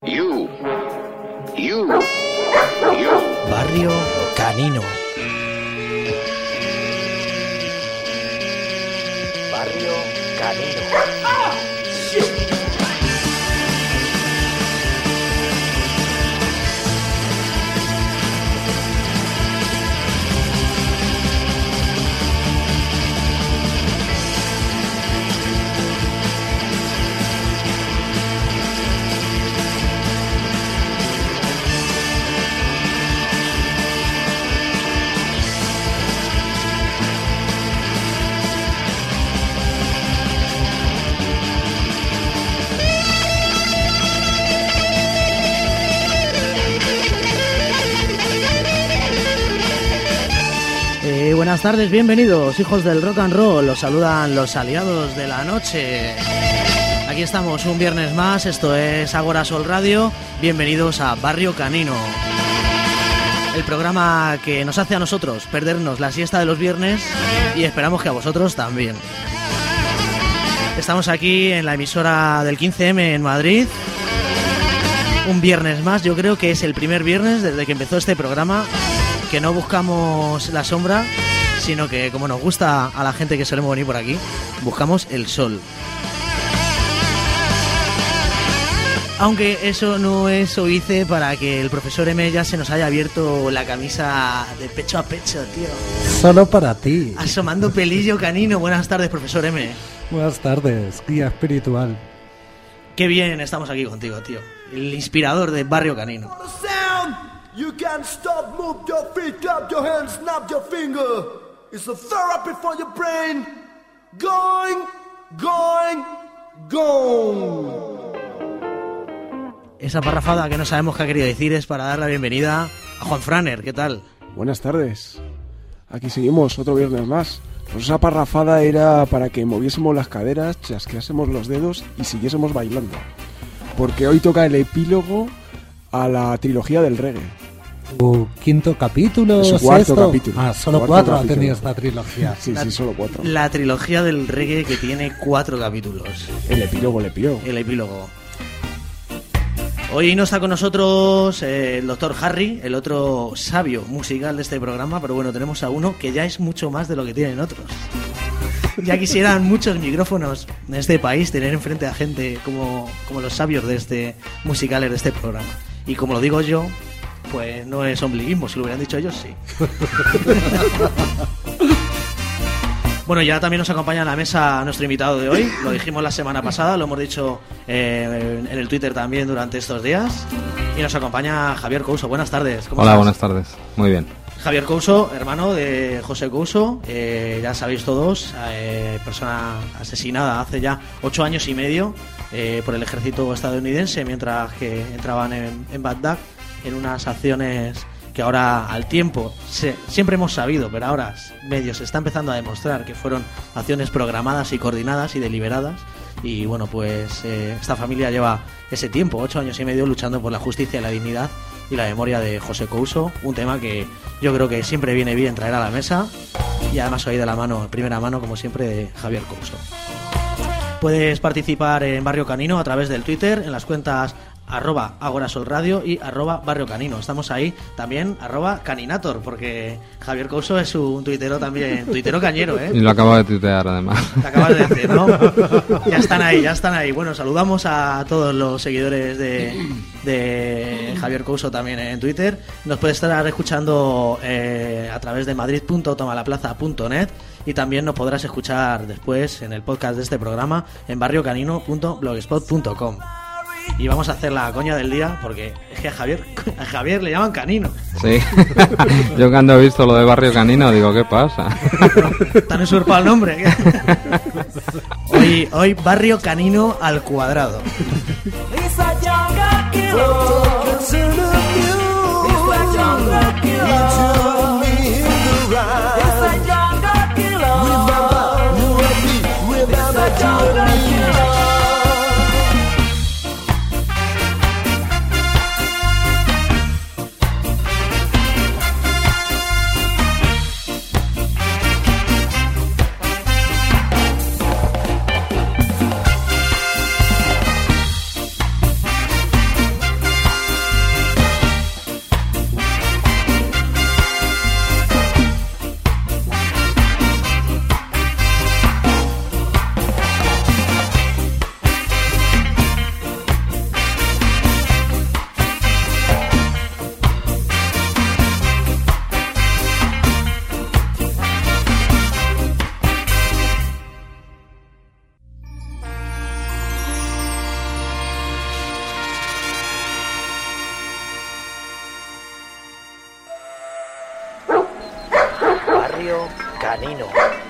You. Barrio Canino. Barrio Canino. Buenas tardes, bienvenidos, hijos del rock and roll. Los saludan los aliados de la noche. Aquí estamos un viernes más, esto es Agora Sol Radio. Bienvenidos a Barrio Canino, el programa que nos hace a nosotros perdernos la siesta de los viernes y esperamos que a vosotros también. Estamos aquí en la emisora del 15M en Madrid. Un viernes más, yo creo que es el primer viernes desde que empezó este programa que no buscamos la sombra, sino que, como nos gusta a la gente que solemos venir por aquí, buscamos el sol. Aunque eso no es óbice para que el profesor M ya se nos haya abierto la camisa de pecho a pecho, tío. Solo para ti. Asomando pelillo canino. Buenas tardes, profesor M. Buenas tardes, guía espiritual. Qué bien estamos aquí contigo, tío. El inspirador de Barrio Canino. You can't stop, move your feet, clap your hands, snap your finger. It's a therapy for your brain. Going. Esa parrafada que no sabemos qué ha querido decir es para dar la bienvenida a Juan Franer. ¿Qué tal? Buenas tardes. Aquí seguimos, otro viernes más. Pues esa parrafada era para que moviésemos las caderas, chasqueásemos los dedos y siguiésemos bailando. Porque hoy toca el epílogo a la trilogía del reggae. ¿Quinto capítulo? Su cuarto ¿sexto? capítulo. Ah, solo Cuarto 4 ha capítulo. tenido esta trilogía. Sí, solo 4. La trilogía del reggae que tiene 4 capítulos. El epílogo. El epílogo. Hoy no está con nosotros el doctor Harry, el otro sabio musical de este programa, pero bueno, tenemos a uno que ya es mucho más de lo que tienen otros. Ya quisieran muchos micrófonos en este país tener enfrente a gente como los sabios de este musicales de este programa. Y como lo digo yo, pues no es ombliguismo, si lo hubieran dicho ellos, sí. Bueno, ya también nos acompaña en la mesa nuestro invitado de hoy. Lo dijimos la semana pasada, lo hemos dicho en el Twitter también durante estos días. Y nos acompaña Javier Couso. Buenas tardes. ¿Cómo estás? Buenas tardes. Muy bien. Javier Couso, hermano de José Couso, ya sabéis todos, persona asesinada hace ya 8 años y medio por el ejército estadounidense mientras que entraban en Bagdad en unas acciones que ahora al tiempo siempre hemos sabido, pero ahora medio se está empezando a demostrar que fueron acciones programadas y coordinadas y deliberadas. Y bueno, pues esta familia lleva ese tiempo, 8 años y medio, luchando por la justicia y la dignidad y la memoria de José Couso, un tema que yo creo que siempre viene bien traer a la mesa y además hoy de la mano, primera mano, como siempre, de Javier Couso. Puedes participar en Barrio Canino a través del Twitter, en las cuentas @agorasolradio y @Barrio Canino. Estamos ahí también @Caninator, porque Javier Couso es un tuitero también, tuitero cañero, Y lo acabo de tuitear además. Te acabas de decir, ¿no? Ya están ahí. Bueno, saludamos a todos los seguidores de Javier Couso también en Twitter. Nos puedes estar escuchando a través de madrid.tomalaplaza.net y también nos podrás escuchar después en el podcast de este programa en barriocanino.blogspot.com. Y vamos a hacer la coña del día porque es que a Javier le llaman Canino. Sí. Yo cuando he visto lo de Barrio Canino digo, ¿qué pasa? Tan usurpado el nombre. Hoy Barrio Canino al cuadrado. barrio canino.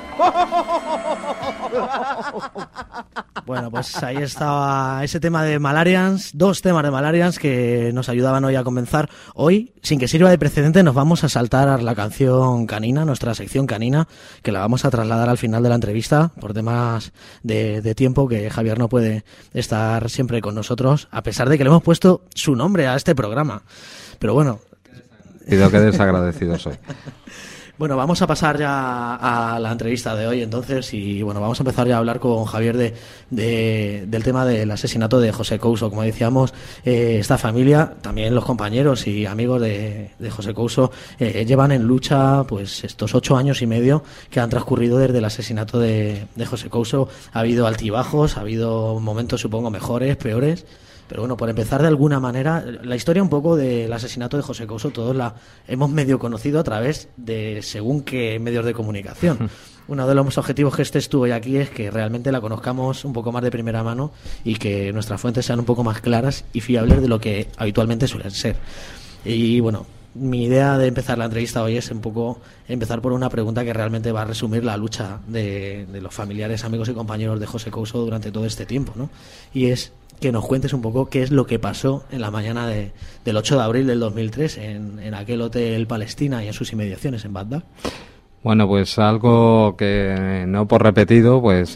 Bueno, pues ahí estaba ese tema de Malarians, 2 temas de Malarians que nos ayudaban hoy a comenzar. Hoy, sin que sirva de precedente, nos vamos a saltar la canción canina, nuestra sección canina, que la vamos a trasladar al final de la entrevista por temas de tiempo, que Javier no puede estar siempre con nosotros, a pesar de que le hemos puesto su nombre a este programa. Pero bueno... Qué desagradecido soy. Bueno, vamos a pasar ya a la entrevista de hoy entonces y bueno, vamos a empezar ya a hablar con Javier del tema del asesinato de José Couso. Como decíamos, esta familia, también los compañeros y amigos de José Couso llevan en lucha pues estos 8 años y medio que han transcurrido desde el asesinato de José Couso. Ha habido altibajos, ha habido momentos supongo mejores, peores. Pero bueno, por empezar de alguna manera, la historia un poco del asesinato de José Couso todos la hemos medio conocido a través de según qué medios de comunicación. Uno de los objetivos que estuvo hoy aquí es que realmente la conozcamos un poco más de primera mano y que nuestras fuentes sean un poco más claras y fiables de lo que habitualmente suelen ser. Y bueno, mi idea de empezar la entrevista hoy es un poco empezar por una pregunta que realmente va a resumir la lucha de los familiares, amigos y compañeros de José Couso durante todo este tiempo, ¿no? Y es que nos cuentes un poco qué es lo que pasó en la mañana del 8 de abril del 2003 en aquel hotel Palestina y en sus inmediaciones en Bagdad. Bueno, pues algo que no por repetido pues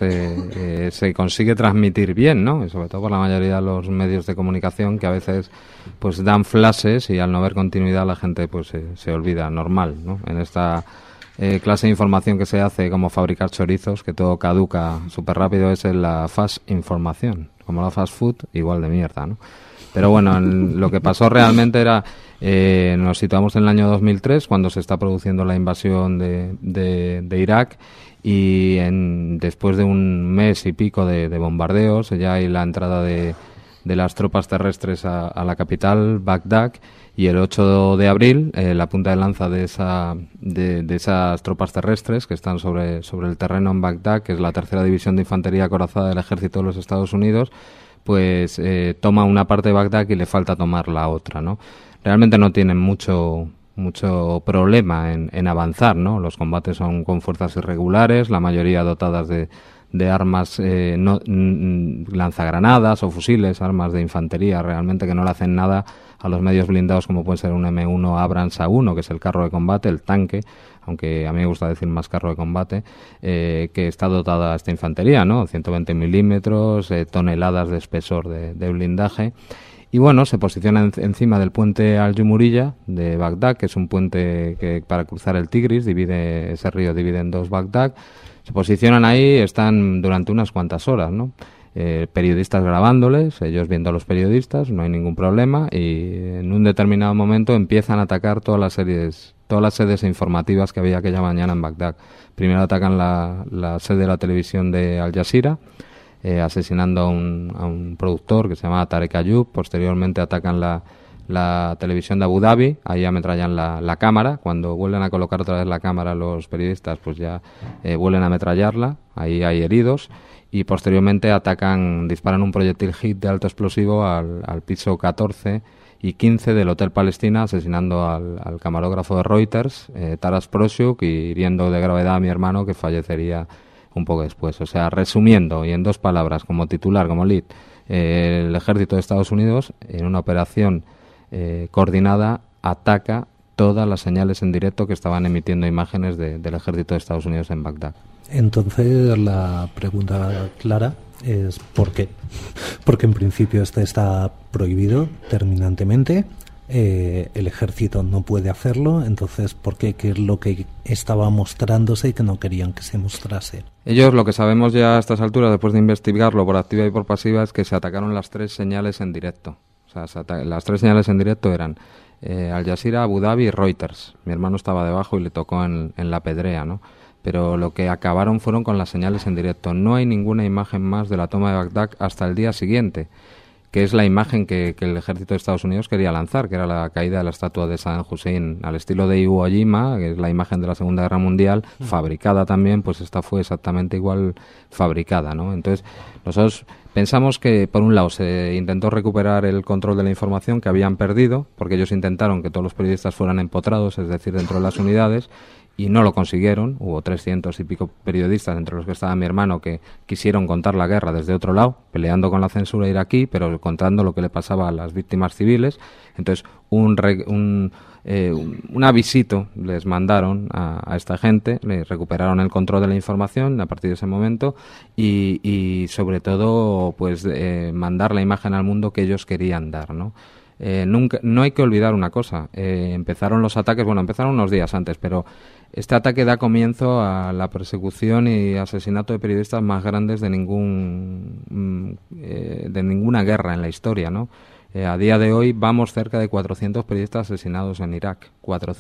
se consigue transmitir bien, ¿no? Y sobre todo por la mayoría de los medios de comunicación que a veces pues dan flashes y al no ver continuidad la gente pues se olvida, normal, ¿no? En esta clase de información que se hace como fabricar chorizos, que todo caduca súper rápido, es en la fast información, como la fast food, igual de mierda, ¿no? Pero bueno, lo que pasó realmente era, nos situamos en el año 2003, cuando se está produciendo la invasión de Irak, y después de un mes y pico de bombardeos, ya hay la entrada de las tropas terrestres a la capital, Bagdad, y el 8 de abril, la punta de lanza de esas tropas terrestres que están sobre el terreno en Bagdad, que es la 3ª División de Infantería Acorazada del Ejército de los Estados Unidos, pues toma una parte de Bagdad y le falta tomar la otra, ¿no? Realmente no tienen mucho problema en avanzar, ¿no? Los combates son con fuerzas irregulares, la mayoría dotadas de armas, lanzagranadas o fusiles, armas de infantería, realmente que no le hacen nada a los medios blindados como puede ser un M1 Abrams A1, que es el carro de combate, el tanque, aunque a mí me gusta decir más carro de combate, que está dotada esta infantería, ¿no? 120 milímetros, toneladas de espesor de blindaje. Y bueno, se posiciona encima del puente Al-Jumuriyya de Bagdad, que es un puente que para cruzar el Tigris, ese río divide en 2 Bagdad. Se posicionan ahí, están durante unas cuantas horas, ¿no? Periodistas grabándoles, ellos viendo a los periodistas, no hay ningún problema, y en un determinado momento empiezan a atacar todas las sedes informativas que había aquella mañana en Bagdad. Primero atacan la sede de la televisión de Al Jazeera, asesinando a un productor que se llamaba Tarek Ayub. Posteriormente atacan la televisión de Abu Dhabi, ahí ametrallan la cámara. Cuando vuelven a colocar otra vez la cámara los periodistas, pues ya vuelven a ametrallarla, ahí hay heridos. Y posteriormente disparan un proyectil hit de alto explosivo al piso 14 y 15 del Hotel Palestina, asesinando al camarógrafo de Reuters, Taras Proshuk, y hiriendo de gravedad a mi hermano, que fallecería un poco después. O sea, resumiendo, y en 2 palabras, como titular, como lead, el ejército de Estados Unidos, en una operación coordinada, ataca todas las señales en directo que estaban emitiendo imágenes del ejército de Estados Unidos en Bagdad. Entonces la pregunta clara es ¿por qué? Porque en principio está prohibido terminantemente, el ejército no puede hacerlo, entonces ¿por qué? ¿Qué es lo que estaba mostrándose y que no querían que se mostrase? Ellos, lo que sabemos ya a estas alturas, después de investigarlo por activa y por pasiva, es que se atacaron las 3 señales en directo. O sea, las 3 señales en directo eran Al Jazeera, Abu Dhabi y Reuters. Mi hermano estaba debajo y le tocó en la pedrea, ¿no? Pero lo que acabaron fueron con las señales en directo. No hay ninguna imagen más de la toma de Bagdad hasta el día siguiente, que es la imagen que el ejército de Estados Unidos quería lanzar, que era la caída de la estatua de Saddam Hussein al estilo de Iwo Jima, que es la imagen de la Segunda Guerra Mundial, fabricada también. Pues esta fue exactamente igual fabricada, ¿no? Entonces, nosotros pensamos que, por un lado, se intentó recuperar el control de la información que habían perdido, porque ellos intentaron que todos los periodistas fueran empotrados, es decir, dentro de las unidades, y no lo consiguieron. Hubo 300 y pico periodistas, entre los que estaba mi hermano, que quisieron contar la guerra desde otro lado, peleando con la censura iraquí, pero contando lo que le pasaba a las víctimas civiles. Entonces, un avisito les mandaron a esta gente, le recuperaron el control de la información a partir de ese momento y sobre todo pues mandar la imagen al mundo que ellos querían dar, ¿no? No hay que olvidar una cosa, empezaron los ataques, empezaron unos días antes, pero este ataque da comienzo a la persecución y asesinato de periodistas más grandes de ninguna guerra en la historia, ¿no? A día de hoy vamos cerca de 400 periodistas asesinados en Irak.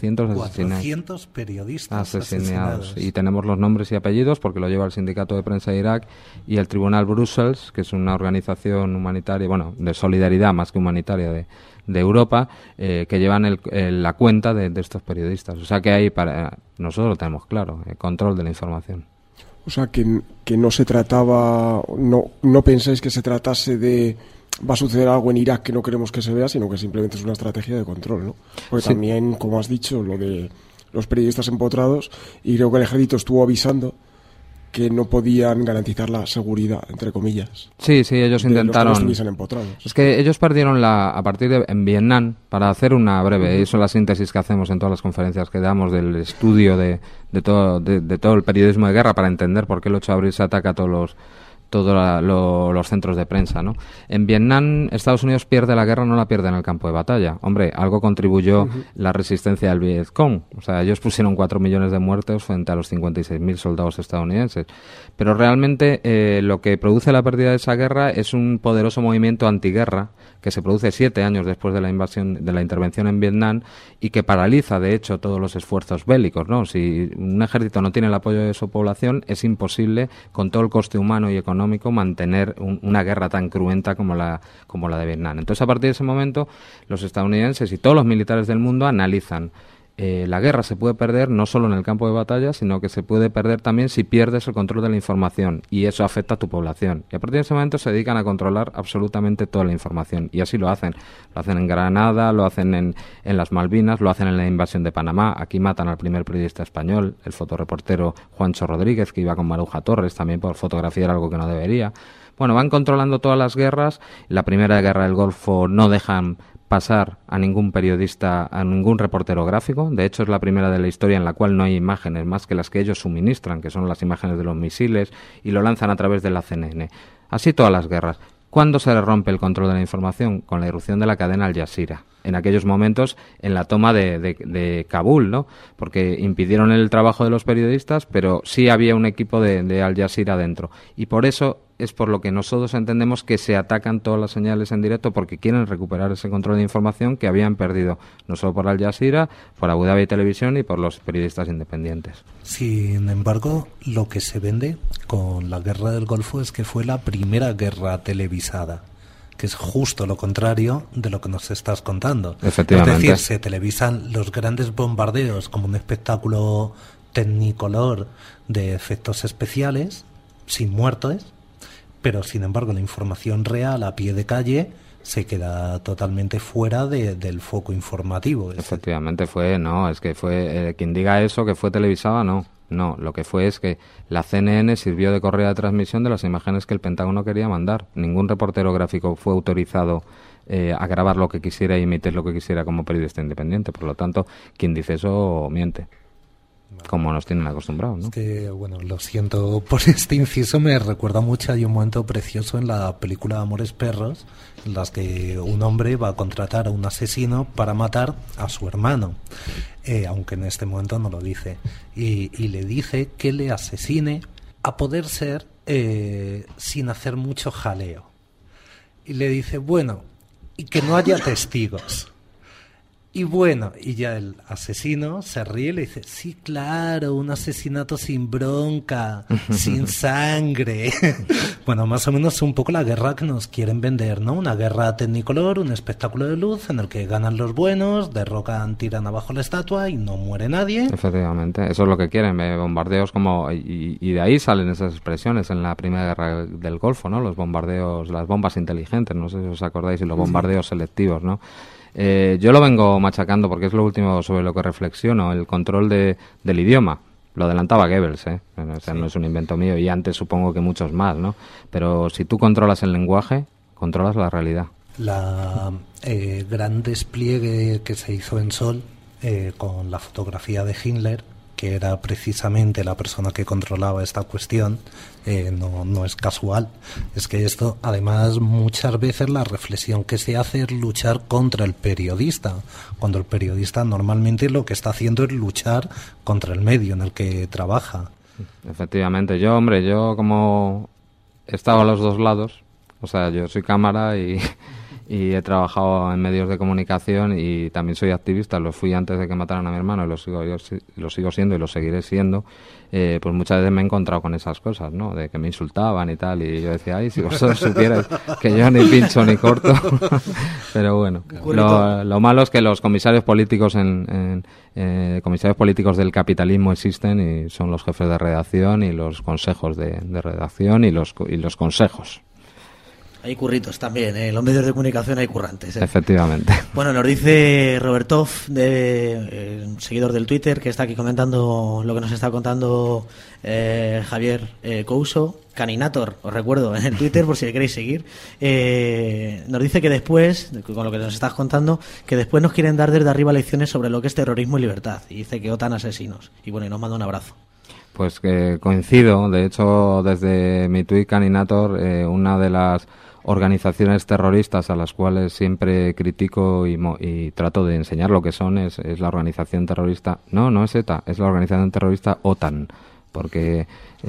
400 periodistas asesinados. Y tenemos los nombres y apellidos porque lo lleva el Sindicato de Prensa de Irak y el Tribunal Brussels, que es una organización humanitaria, de solidaridad más que humanitaria de Europa, que llevan la cuenta de estos periodistas. O sea que ahí nosotros lo tenemos claro, el control de la información. O sea que no se trataba, no pensáis que se tratase de va a suceder algo en Irak que no queremos que se vea, sino que simplemente es una estrategia de control, ¿no? Porque sí. También, como has dicho, lo de los periodistas empotrados, y creo que el ejército estuvo avisando que no podían garantizar la seguridad, entre comillas. Sí, ellos intentaron. Los que no estuviesen empotrados. Es que ellos perdieron en Vietnam, para hacer una breve, eso es la síntesis que hacemos en todas las conferencias que damos del estudio de todo el periodismo de guerra para entender por qué el 8 de abril se ataca a todos los centros de prensa, ¿no? En Vietnam, Estados Unidos pierde la guerra, no la pierde en el campo de batalla. Hombre, algo contribuyó la resistencia del Vietcong. O sea, ellos pusieron 4 millones de muertos frente a los 56.000 soldados estadounidenses. Pero realmente lo que produce la pérdida de esa guerra es un poderoso movimiento antiguerra que se produce 7 años después de la intervención en Vietnam y que paraliza, de hecho, todos los esfuerzos bélicos, ¿no? Si un ejército no tiene el apoyo de su población, es imposible, con todo el coste humano y económico, mantener una guerra tan cruenta como la de Vietnam. Entonces, a partir de ese momento, los estadounidenses y todos los militares del mundo analizan la guerra se puede perder no solo en el campo de batalla, sino que se puede perder también si pierdes el control de la información, y eso afecta a tu población. Y a partir de ese momento se dedican a controlar absolutamente toda la información, y así lo hacen. Lo hacen en Granada, lo hacen en las Malvinas, lo hacen en la invasión de Panamá. Aquí matan al primer periodista español, el fotoreportero Juancho Rodríguez, que iba con Maruja Torres, también por fotografiar algo que no debería. Van controlando todas las guerras. La primera guerra del Golfo no dejan pasar a ningún periodista, a ningún reportero gráfico. De hecho, es la primera de la historia en la cual no hay imágenes más que las que ellos suministran, que son las imágenes de los misiles, y lo lanzan a través de la CNN. Así todas las guerras. ¿Cuándo se le rompe el control de la información? Con la irrupción de la cadena Al Jazeera. En aquellos momentos, en la toma de Kabul, ¿no? Porque impidieron el trabajo de los periodistas, pero sí había un equipo de Al Jazeera dentro. Y por eso es por lo que nosotros entendemos que se atacan todas las señales en directo, porque quieren recuperar ese control de información que habían perdido, no solo por Al Jazeera, por Abu Dhabi Televisión y por los periodistas independientes. Sin embargo, lo que se vende con la guerra del Golfo es que fue la primera guerra televisada, que es justo lo contrario de lo que nos estás contando. Efectivamente. Es decir, se televisan los grandes bombardeos como un espectáculo tecnicolor de efectos especiales, sin muertos, pero sin embargo la información real a pie de calle se queda totalmente fuera del foco informativo. Efectivamente fue quien diga eso, que fue televisada, no, lo que fue es que la CNN sirvió de correa de transmisión de las imágenes que el Pentágono quería mandar. Ningún reportero gráfico fue autorizado a grabar lo que quisiera y emitir lo que quisiera como periodista independiente. Por lo tanto, quien dice eso miente. Como nos tienen acostumbrados, ¿no? Es que, lo siento por este inciso, me recuerda mucho, hay un momento precioso en la película Amores Perros, en las que un hombre va a contratar a un asesino para matar a su hermano, aunque en este momento no lo dice, y le dice que le asesine a poder ser sin hacer mucho jaleo. Y le dice, y que no haya testigos. Y ya el asesino se ríe y le dice, sí, claro, un asesinato sin bronca, sin sangre. Más o menos un poco la guerra que nos quieren vender, ¿no? Una guerra tecnicolor, un espectáculo de luz en el que ganan los buenos, derrocan, tiran abajo la estatua y no muere nadie. Efectivamente, eso es lo que quieren, bombardeos y de ahí salen esas expresiones en la primera guerra del Golfo, ¿no? Los bombardeos, las bombas inteligentes, no sé si os acordáis, y los bombardeos selectivos, ¿no? Yo lo vengo machacando porque es lo último sobre lo que reflexiono, el control del idioma. Lo adelantaba Goebbels, o sea, no es un invento mío, y antes supongo que muchos más, ¿no? Pero si tú controlas el lenguaje, controlas la realidad. La gran despliegue que se hizo en Sol con la fotografía de Himmler, que era precisamente la persona que controlaba esta cuestión, no es casual. Es que esto, además, muchas veces la reflexión que se hace es luchar contra el periodista, cuando el periodista normalmente lo que está haciendo es luchar contra el medio en el que trabaja. Efectivamente. Yo como he estado a los dos lados, o sea, yo soy cámara y he trabajado en medios de comunicación y también soy activista, lo fui antes de que mataran a mi hermano y lo sigo siendo y lo seguiré siendo, pues muchas veces me he encontrado con esas cosas, ¿no? De que me insultaban y tal, y yo decía, ay, si vosotros supierais que yo ni pincho ni corto. Pero bueno, lo malo es que los comisarios políticos comisarios políticos del capitalismo existen y son los jefes de redacción y los consejos de redacción y los consejos. Hay curritos también, en los medios de comunicación hay currantes. Efectivamente. Bueno, nos dice Robertov, seguidor del Twitter, que está aquí comentando lo que nos está contando Javier Couso, Caninator, os recuerdo, en el Twitter por si le queréis seguir. Nos dice que después, con lo que nos estás contando, que después nos quieren dar desde arriba lecciones sobre lo que es terrorismo y libertad. Y dice que OTAN asesinos. Y bueno, y nos manda un abrazo. Pues que coincido, de hecho, desde mi tuit Caninator, una de las organizaciones terroristas a las cuales siempre critico y trato de enseñar lo que son es la organización terrorista, no es ETA, es la organización terrorista OTAN, porque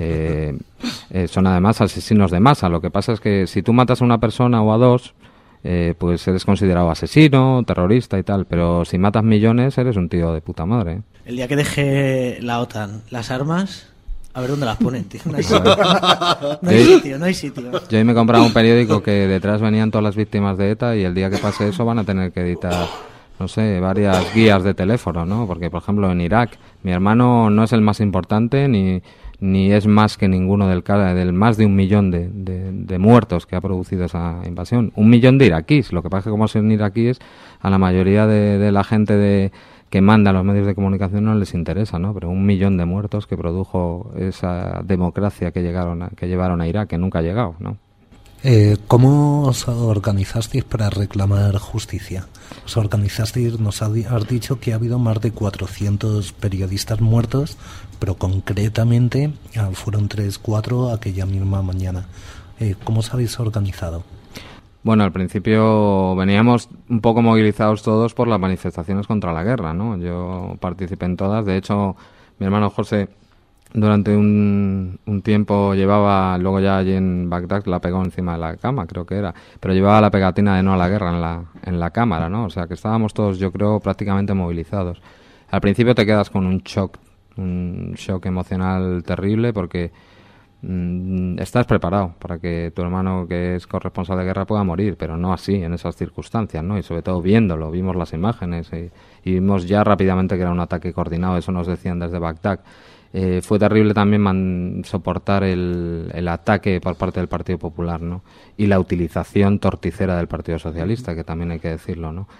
son además asesinos de masa. Lo que pasa es que si tú matas a una persona o a dos, pues eres considerado asesino, terrorista y tal, pero si matas millones eres un tío de puta madre. El día que deje la OTAN las armas, a ver dónde las ponen, tío. No hay sitio. Yo hoy me he comprado un periódico que detrás venían todas las víctimas de ETA y el día que pase eso van a tener que editar, no sé, varias guías de teléfono, ¿no? Porque, por ejemplo, en Irak, mi hermano no es el más importante ni es más que ninguno del más de 1 millón de muertos que ha producido esa invasión. 1 millón de iraquíes. Lo que pasa es que como son iraquíes, a la mayoría de la gente que manda a los medios de comunicación no les interesa, ¿no? Pero 1 millón de muertos que produjo esa democracia que llevaron a Irak, que nunca ha llegado, ¿no? ¿Cómo os organizasteis para reclamar justicia? Os organizasteis, nos has dicho que ha habido más de 400 periodistas muertos, pero concretamente fueron 3-4 aquella misma mañana. ¿Cómo os habéis organizado? Bueno, al principio veníamos un poco movilizados todos por las manifestaciones contra la guerra, ¿no? Yo participé en todas. De hecho, mi hermano José durante un tiempo llevaba, luego ya allí en Bagdad la pegó encima de la cama, creo que era, pero llevaba la pegatina de no a la guerra en la cámara, ¿no? O sea que estábamos todos, yo creo, prácticamente movilizados. Al principio te quedas con un shock emocional terrible porque estás preparado para que tu hermano, que es corresponsal de guerra, pueda morir, pero no así, en esas circunstancias, ¿no? Y sobre todo vimos las imágenes y vimos ya rápidamente que era un ataque coordinado, eso nos decían desde Bagdad. Fue terrible también soportar el ataque por parte del Partido Popular, ¿no? Y la utilización torticera del Partido Socialista, que también hay que decirlo, ¿no?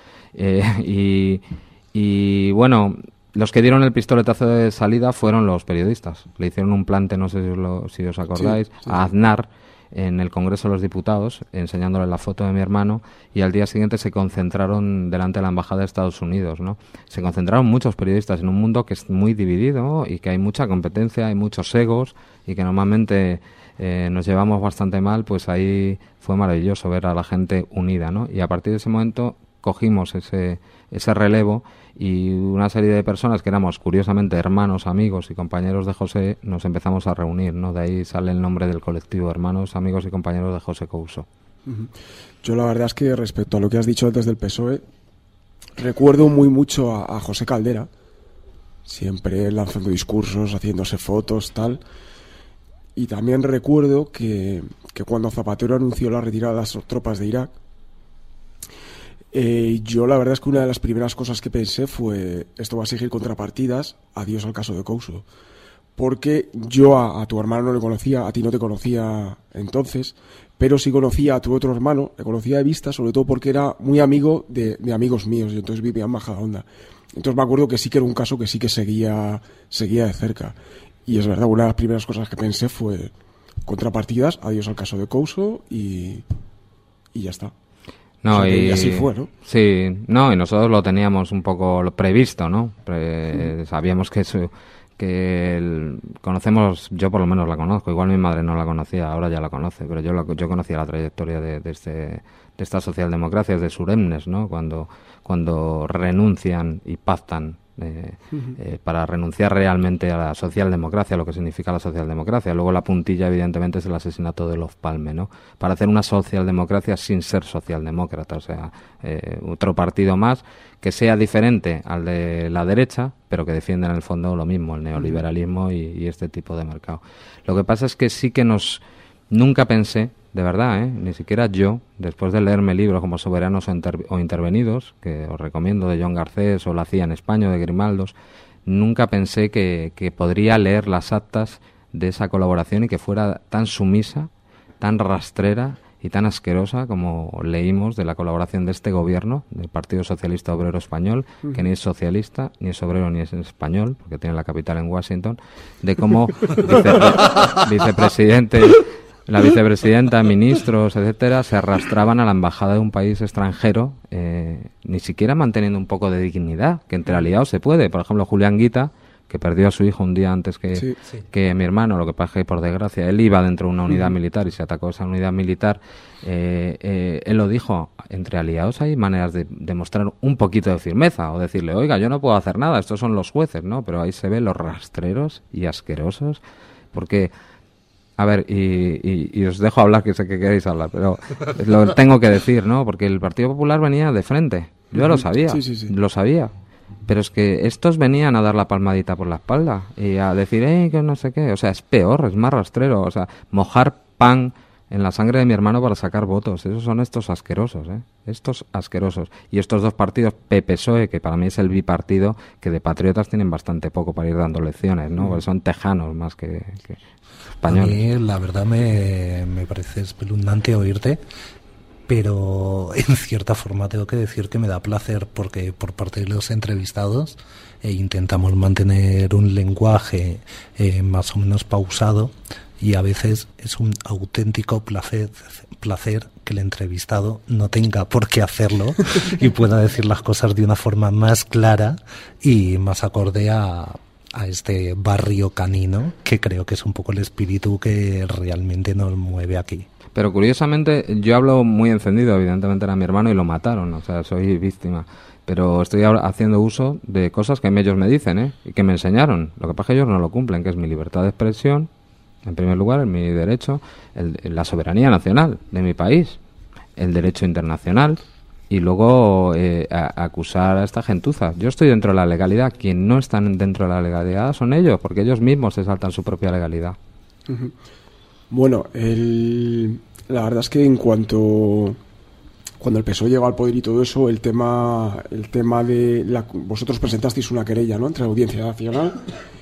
Y bueno, los que dieron el pistoletazo de salida fueron los periodistas. Le hicieron un plante, no sé si os acordáis, sí. A Aznar en el Congreso de los Diputados, enseñándole la foto de mi hermano, y al día siguiente se concentraron delante de la Embajada de Estados Unidos, ¿no? Se concentraron muchos periodistas en un mundo que es muy dividido y que hay mucha competencia, hay muchos egos y que normalmente nos llevamos bastante mal. Pues ahí fue maravilloso ver a la gente unida, ¿no? Y a partir de ese momento cogimos ese relevo y una serie de personas que éramos curiosamente hermanos, amigos y compañeros de José nos empezamos a reunir, ¿no? De ahí sale el nombre del colectivo, hermanos, amigos y compañeros de José Couso. Yo la verdad es que respecto a lo que has dicho antes del PSOE, recuerdo muy mucho a José Caldera, siempre lanzando discursos, haciéndose fotos, tal. Y también recuerdo que cuando Zapatero anunció la retirada de las tropas de Irak, yo la verdad es que una de las primeras cosas que pensé fue: esto va a seguir contrapartidas, adiós al caso de Couso, porque yo a tu hermano no le conocía, a ti no te conocía entonces, pero sí conocía a tu otro hermano, le conocía de vista, sobre todo porque era muy amigo de amigos míos, y entonces vivía en Majadahonda. Entonces me acuerdo que sí que era un caso que sí que seguía de cerca. Y es verdad, una de las primeras cosas que pensé fue contrapartidas, adiós al caso de Couso y ya está. No, o sea, y así fue, ¿no? Sí, no, y nosotros lo teníamos un poco previsto, ¿no? Sabíamos conocemos, yo por lo menos la conozco, igual mi madre no la conocía, ahora ya la conoce, pero yo conocía la trayectoria de esta socialdemocracia de Suremnes, ¿no? Cuando renuncian y pactan para renunciar realmente a la socialdemocracia, lo que significa la socialdemocracia. Luego la puntilla, evidentemente, es el asesinato de Olof Palme, ¿no? Para hacer una socialdemocracia sin ser socialdemócrata, o sea, otro partido más que sea diferente al de la derecha, pero que defienda en el fondo lo mismo, el neoliberalismo y este tipo de mercado. Lo que pasa es que sí que nunca pensé, de verdad, ni siquiera yo, después de leerme libros como Soberanos o Intervenidos, que os recomiendo, de John Garcés, o La CIA en España, de Grimaldos, nunca pensé que podría leer las actas de esa colaboración y que fuera tan sumisa, tan rastrera y tan asquerosa como leímos de la colaboración de este gobierno, del Partido Socialista Obrero Español, que ni es socialista, ni es obrero, ni es español, porque tiene la capital en Washington, de cómo la vicepresidenta, ministros, etcétera, se arrastraban a la embajada de un país extranjero, ni siquiera manteniendo un poco de dignidad, que entre aliados se puede. Por ejemplo, Julián Guita, que perdió a su hijo un día antes que mi hermano, lo que pasa es que, por desgracia, él iba dentro de una unidad militar y se atacó esa unidad militar. Él lo dijo, entre aliados hay maneras de demostrar un poquito de firmeza, o decirle, oiga, yo no puedo hacer nada, estos son los jueces, ¿no? Pero ahí se ven los rastreros y asquerosos, porque... A ver, y os dejo hablar, que sé que queréis hablar, pero lo tengo que decir, ¿no? Porque el Partido Popular venía de frente. Yo lo sabía, lo sabía. Pero es que estos venían a dar la palmadita por la espalda y a decir, que no sé qué. O sea, es peor, es más rastrero. O sea, mojar pan en la sangre de mi hermano para sacar votos. Esos son estos asquerosos, estos asquerosos. Y estos dos partidos, PP-PSOE, que para mí es el bipartido, que de patriotas tienen bastante poco para ir dando lecciones, ¿no? Porque son tejanos más que españoles. A mí, la verdad, me parece espeluznante oírte, pero en cierta forma tengo que decir que me da placer, porque por parte de los entrevistados intentamos mantener un lenguaje más o menos pausado, y a veces es un auténtico placer que el entrevistado no tenga por qué hacerlo y pueda decir las cosas de una forma más clara y más acorde a este barrio canino, que creo que es un poco el espíritu que realmente nos mueve aquí. Pero curiosamente, yo hablo muy encendido, evidentemente era mi hermano y lo mataron, o sea, soy víctima. Pero estoy ahora haciendo uso de cosas que ellos me dicen, y que me enseñaron. Lo que pasa es que ellos no lo cumplen, que es mi libertad de expresión, en primer lugar, mi derecho, la soberanía nacional de mi país, el derecho internacional, y luego acusar a esta gentuza. Yo estoy dentro de la legalidad. Quien no están dentro de la legalidad son ellos, porque ellos mismos se saltan su propia legalidad. Uh-huh. Bueno, la verdad es que cuando el PSOE llegó al poder y todo eso, el tema de vosotros presentasteis una querella, ¿no?, entre la Audiencia Nacional,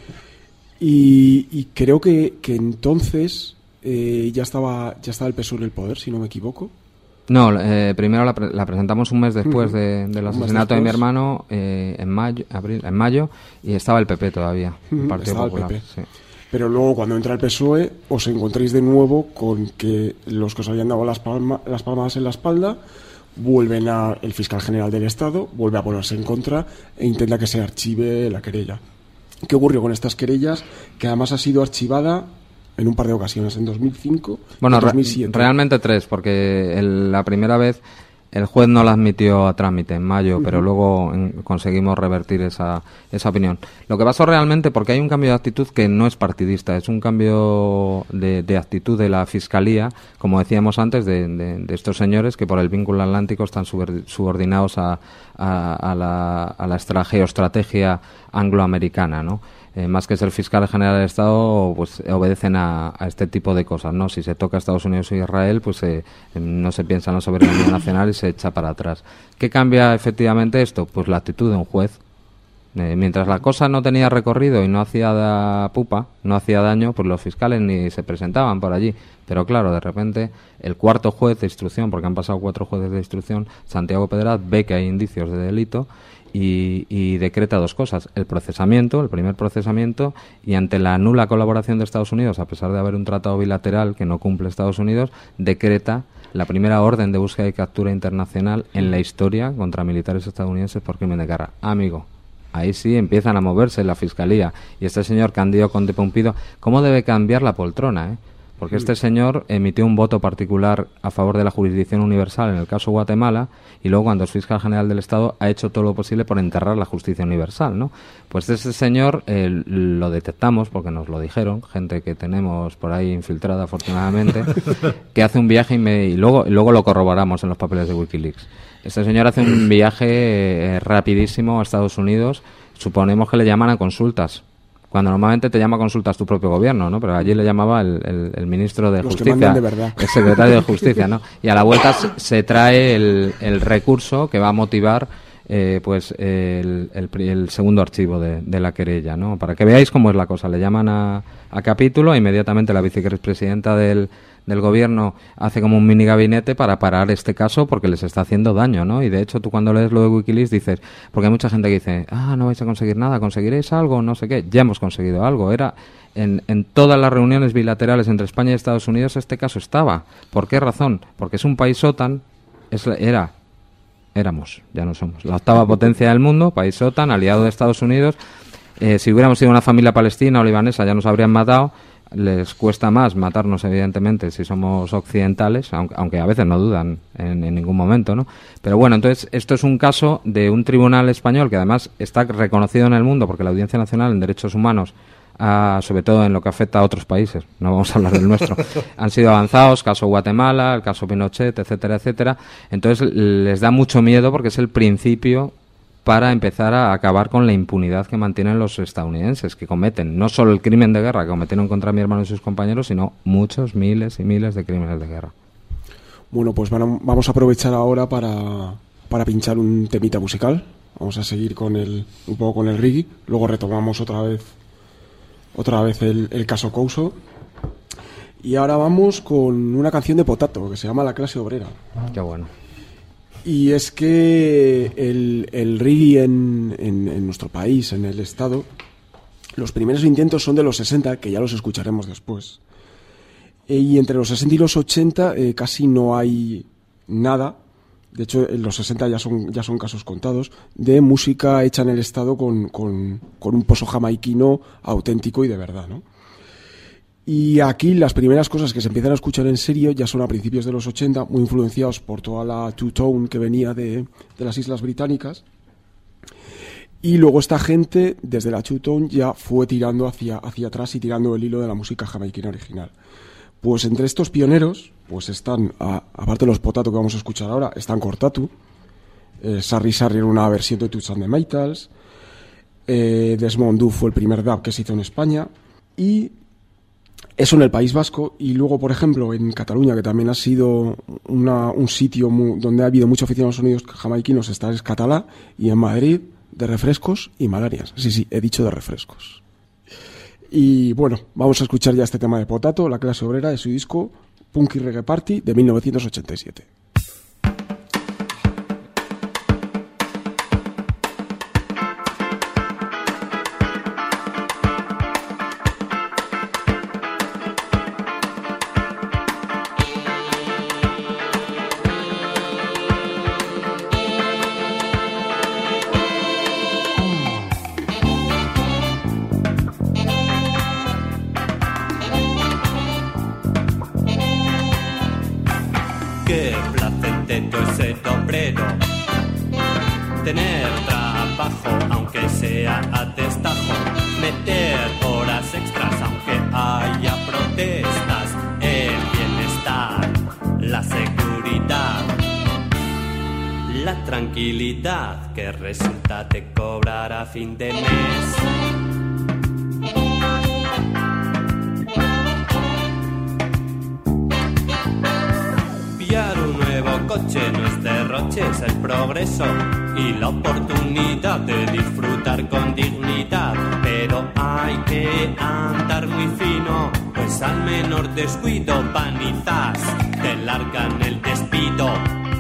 y creo que entonces ya estaba el PSOE en el poder, si no me equivoco. No, primero la presentamos un mes después del asesinato de mi hermano, en mayo, y estaba el PP todavía, el Partido Popular. El PP. Sí. Pero luego, cuando entra el PSOE, os encontréis de nuevo con que los que os habían dado las palmadas en la espalda vuelven el fiscal general del Estado, vuelve a ponerse en contra e intenta que se archive la querella. ¿Qué ocurrió con estas querellas? Que además ha sido archivada en un par de ocasiones, en 2005 y 2007. Realmente 3, porque la primera vez el juez no la admitió a trámite en mayo, pero luego conseguimos revertir esa opinión. Lo que pasó realmente, porque hay un cambio de actitud que no es partidista, es un cambio de actitud de la Fiscalía, como decíamos antes, de estos señores que por el vínculo atlántico están subordinados a la geoestrategia angloamericana, ¿no? Más que ser fiscal general del Estado, pues obedecen a este tipo de cosas, ¿no? Si se toca a Estados Unidos o Israel, pues no se piensa en la soberanía nacional y se echa para atrás. ¿Qué cambia efectivamente esto? Pues la actitud de un juez Mientras la cosa no tenía recorrido y no hacía pupa, no hacía daño, pues los fiscales ni se presentaban por allí. Pero claro, de repente el cuarto juez de instrucción, porque han pasado 4 jueces de instrucción, Santiago Pedraz, ve que hay indicios de delito y decreta 2 cosas: el procesamiento, el primer procesamiento, y ante la nula colaboración de Estados Unidos, a pesar de haber un tratado bilateral que no cumple Estados Unidos, decreta la primera orden de búsqueda y captura internacional en la historia contra militares estadounidenses por crimen de guerra. Amigo, ahí sí empiezan a moverse la Fiscalía. Y este señor Cándido Conde Pumpido, ¿cómo debe cambiar la poltrona, Porque este señor emitió un voto particular a favor de la jurisdicción universal en el caso Guatemala, y luego, cuando es fiscal general del Estado, ha hecho todo lo posible por enterrar la justicia universal, ¿no? Pues ese señor lo detectamos, porque nos lo dijeron, gente que tenemos por ahí infiltrada, afortunadamente, que hace un viaje y luego lo corroboramos en los papeles de Wikileaks. Este señor hace un viaje rapidísimo a Estados Unidos, suponemos que le llaman a consultas, cuando normalmente te llama a consultas tu propio gobierno, ¿no? Pero allí le llamaba el ministro de Justicia, que mandan de verdad. El secretario de Justicia, ¿no? Y a la vuelta se trae el recurso que va a motivar pues el segundo archivo de la querella, ¿no? Para que veáis cómo es la cosa. Le llaman a capítulo, e inmediatamente la vicepresidenta del gobierno hace como un mini gabinete para parar este caso, porque les está haciendo daño, ¿no? Y de hecho, tú cuando lees lo de Wikileaks dices, porque hay mucha gente que dice, no vais a conseguir nada, conseguiréis algo, no sé qué. Ya hemos conseguido algo. Era en todas las reuniones bilaterales entre España y Estados Unidos, este caso estaba. ¿Por qué razón? Porque es un país OTAN, éramos, ya no somos, la 8ª potencia del mundo, país OTAN, aliado de Estados Unidos. Si hubiéramos sido una familia palestina o libanesa, ya nos habrían matado. Les cuesta más matarnos, evidentemente, si somos occidentales, aunque a veces no dudan en ningún momento, ¿no? Pero bueno, entonces esto es un caso de un tribunal español que además está reconocido en el mundo, porque la Audiencia Nacional en Derechos Humanos, sobre todo en lo que afecta a otros países, no vamos a hablar del nuestro, han sido avanzados, caso Guatemala, el caso Pinochet, etcétera, etcétera. Entonces les da mucho miedo, porque es el principio para empezar a acabar con la impunidad que mantienen los estadounidenses, que cometen no solo el crimen de guerra que cometieron contra mi hermano y sus compañeros, sino muchos, miles y miles de crímenes de guerra. Bueno, pues vamos a aprovechar ahora para pinchar un temita musical. Vamos a seguir un poco con el reggae, luego retomamos otra vez el caso Couso. Y ahora vamos con una canción de Potato que se llama La clase obrera. Qué bueno. Y es que el reggae en nuestro país, en el Estado, los primeros intentos son de los 60, que ya los escucharemos después. Y entre los 60 y los 80 casi no hay nada. De hecho, en los 60 ya son casos contados de música hecha en el Estado con un pozo jamaiquino auténtico y de verdad, ¿no? Y aquí las primeras cosas que se empiezan a escuchar en serio ya son a principios de los 80, muy influenciados por toda la two-tone que venía de las Islas Británicas. Y luego esta gente, desde la two-tone, ya fue tirando hacia atrás y tirando el hilo de la música jamaiquina original. Pues entre estos pioneros, pues están, aparte de los Potato que vamos a escuchar ahora, están Cortatu, Sarri Sarri era una versión de Toots and the Maytals, Desmond Du fue el primer dub que se hizo en España, y eso en el País Vasco. Y luego, por ejemplo, en Cataluña, que también ha sido un sitio donde ha habido mucha afición a los sonidos jamaiquinos, está es Catalá, y en Madrid, de refrescos y malarias. Sí, he dicho de refrescos. Y bueno, vamos a escuchar ya este tema de Potato, La clase obrera, de su disco Punky Reggae Party de 1987. Qué placentero es ser obrero, tener trabajo aunque sea a destajo, meter horas extras aunque haya protestas, el bienestar, la seguridad, la tranquilidad que resulta de cobrar a fin de mes. Pillar un nuevo coche no es de derroches el progreso y la oportunidad de disfrutar con dignidad. Pero hay que andar muy fino, pues al menor descuido panizas te largan el despido.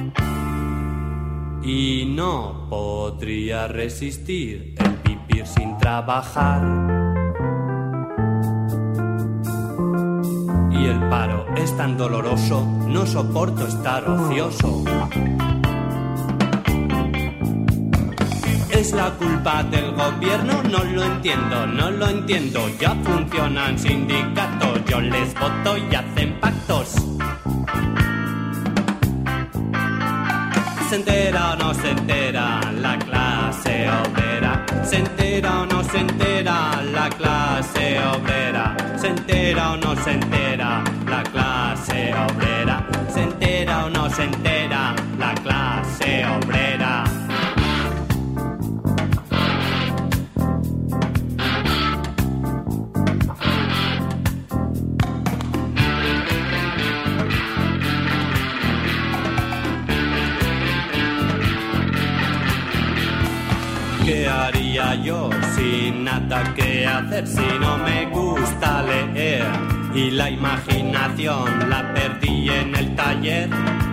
Y no podría resistir el vivir sin trabajar. Y el paro es tan doloroso, no soporto estar ocioso. ¿Es la culpa del gobierno? No lo entiendo. Ya funcionan sindicatos, yo les voto y hacen pactos. ¿Se entera o no se entera la clase obrera? ¿Se entera o no se entera la clase obrera? ¿Se entera o no se entera la clase obrera? ¿Se entera o no se entera la clase obrera? ¿Qué haría yo sin nada que hacer si no me gusta leer? Y la imaginación la perdí en el taller.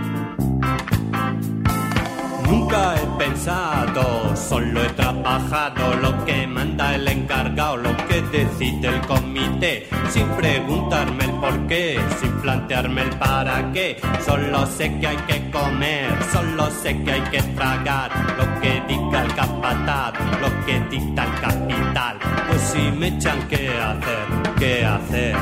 Nunca he pensado, solo he trabajado lo que manda el encargado, lo que decide el comité, sin preguntarme el por qué, sin plantearme el para qué. Solo sé que hay que comer, solo sé que hay que tragar, lo que diga el capataz, lo que dicta el capital. Pues si me echan, ¿qué hacer? ¿Qué hacer?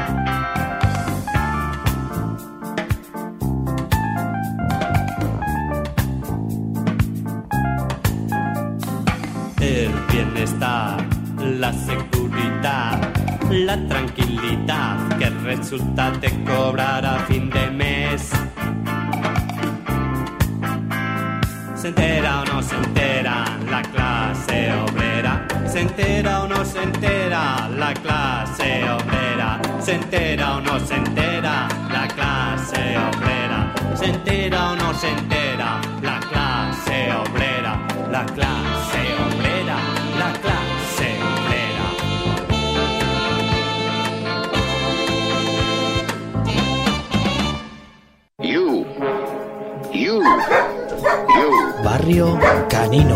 El bienestar, la seguridad, la tranquilidad que resulta de cobrar a fin de mes. ¿Se entera o no se entera la clase obrera? ¿Se entera o no se entera la clase obrera? ¿Se entera o no se entera la clase obrera? ¿Se entera o no se entera la clase obrera? La clase obrera, la clase obrera. You. Barrio Canino.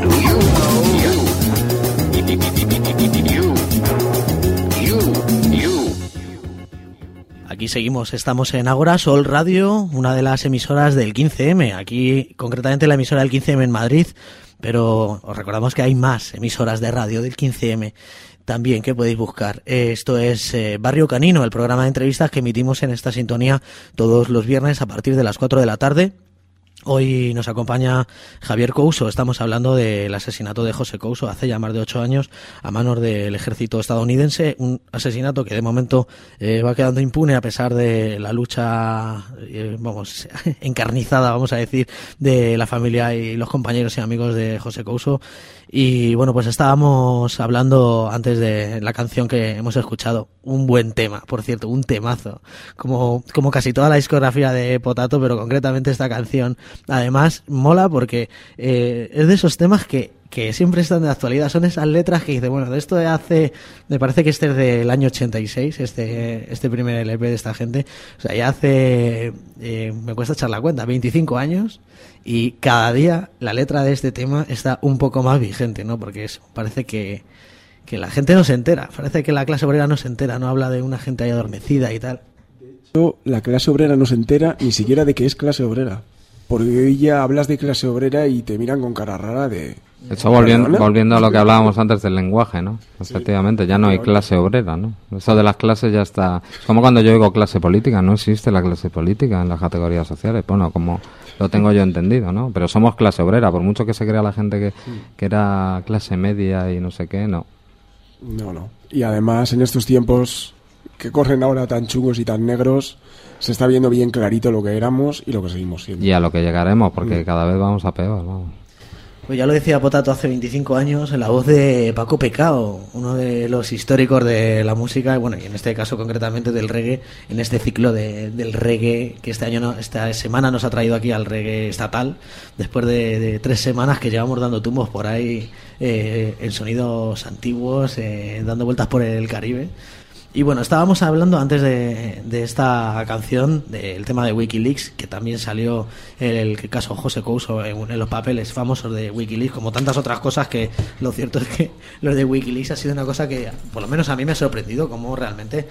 Aquí seguimos, estamos en Ágora Sol Radio, una de las emisoras del 15M, aquí concretamente la emisora del 15M en Madrid, pero os recordamos que hay más emisoras de radio del 15M también que podéis buscar. Esto es Barrio Canino, el programa de entrevistas que emitimos en esta sintonía todos los viernes a partir de las 4 de la tarde. Hoy nos acompaña Javier Couso. Estamos hablando del asesinato de José Couso hace ya más de 8 años a manos del ejército estadounidense. Un asesinato que de momento va quedando impune a pesar de la lucha encarnizada, vamos a decir, de la familia y los compañeros y amigos de José Couso. Y bueno, pues estábamos hablando antes de la canción que hemos escuchado. Un buen tema, por cierto, un temazo. Como casi toda la discografía de Potato, pero concretamente esta canción. Además, mola porque es de esos temas que siempre están de actualidad. Son esas letras que dice, bueno, de esto de hace, me parece que este es del año 86, este primer LP de esta gente. O sea, ya hace, me cuesta echar la cuenta, 25 años, y cada día la letra de este tema está un poco más vigente, ¿no? Porque eso, parece que la gente no se entera, parece que la clase obrera no se entera, no habla de una gente ahí adormecida y tal. La clase obrera no se entera ni siquiera de que es clase obrera. Porque hoy ya hablas de clase obrera y te miran con cara rara de... Eso volviendo a lo que hablábamos antes del lenguaje, ¿no? Sí. Efectivamente, ya no hay clase obrera, ¿no? Eso de las clases ya está... Es como cuando yo digo clase política, no existe la clase política en las categorías sociales. Bueno, como lo tengo yo entendido, ¿no? Pero somos clase obrera, por mucho que se crea la gente que era clase media y no sé qué, no. No. Y además, en estos tiempos que corren ahora tan chungos y tan negros, se está viendo bien clarito lo que éramos y lo que seguimos siendo. Y a lo que llegaremos, porque cada vez vamos a peor, vamos. Pues ya lo decía Potato hace 25 años en la voz de Paco Pecao, uno de los históricos de la música, bueno, y en este caso concretamente del reggae, en este ciclo del reggae que esta semana nos ha traído aquí al reggae estatal, después de 3 semanas que llevamos dando tumbos por ahí en sonidos antiguos, dando vueltas por el Caribe. Y bueno, estábamos hablando antes de esta canción, del tema de Wikileaks, que también salió el caso José Couso en los papeles famosos de Wikileaks, como tantas otras cosas, que lo cierto es que lo de Wikileaks ha sido una cosa que, por lo menos a mí me ha sorprendido, como realmente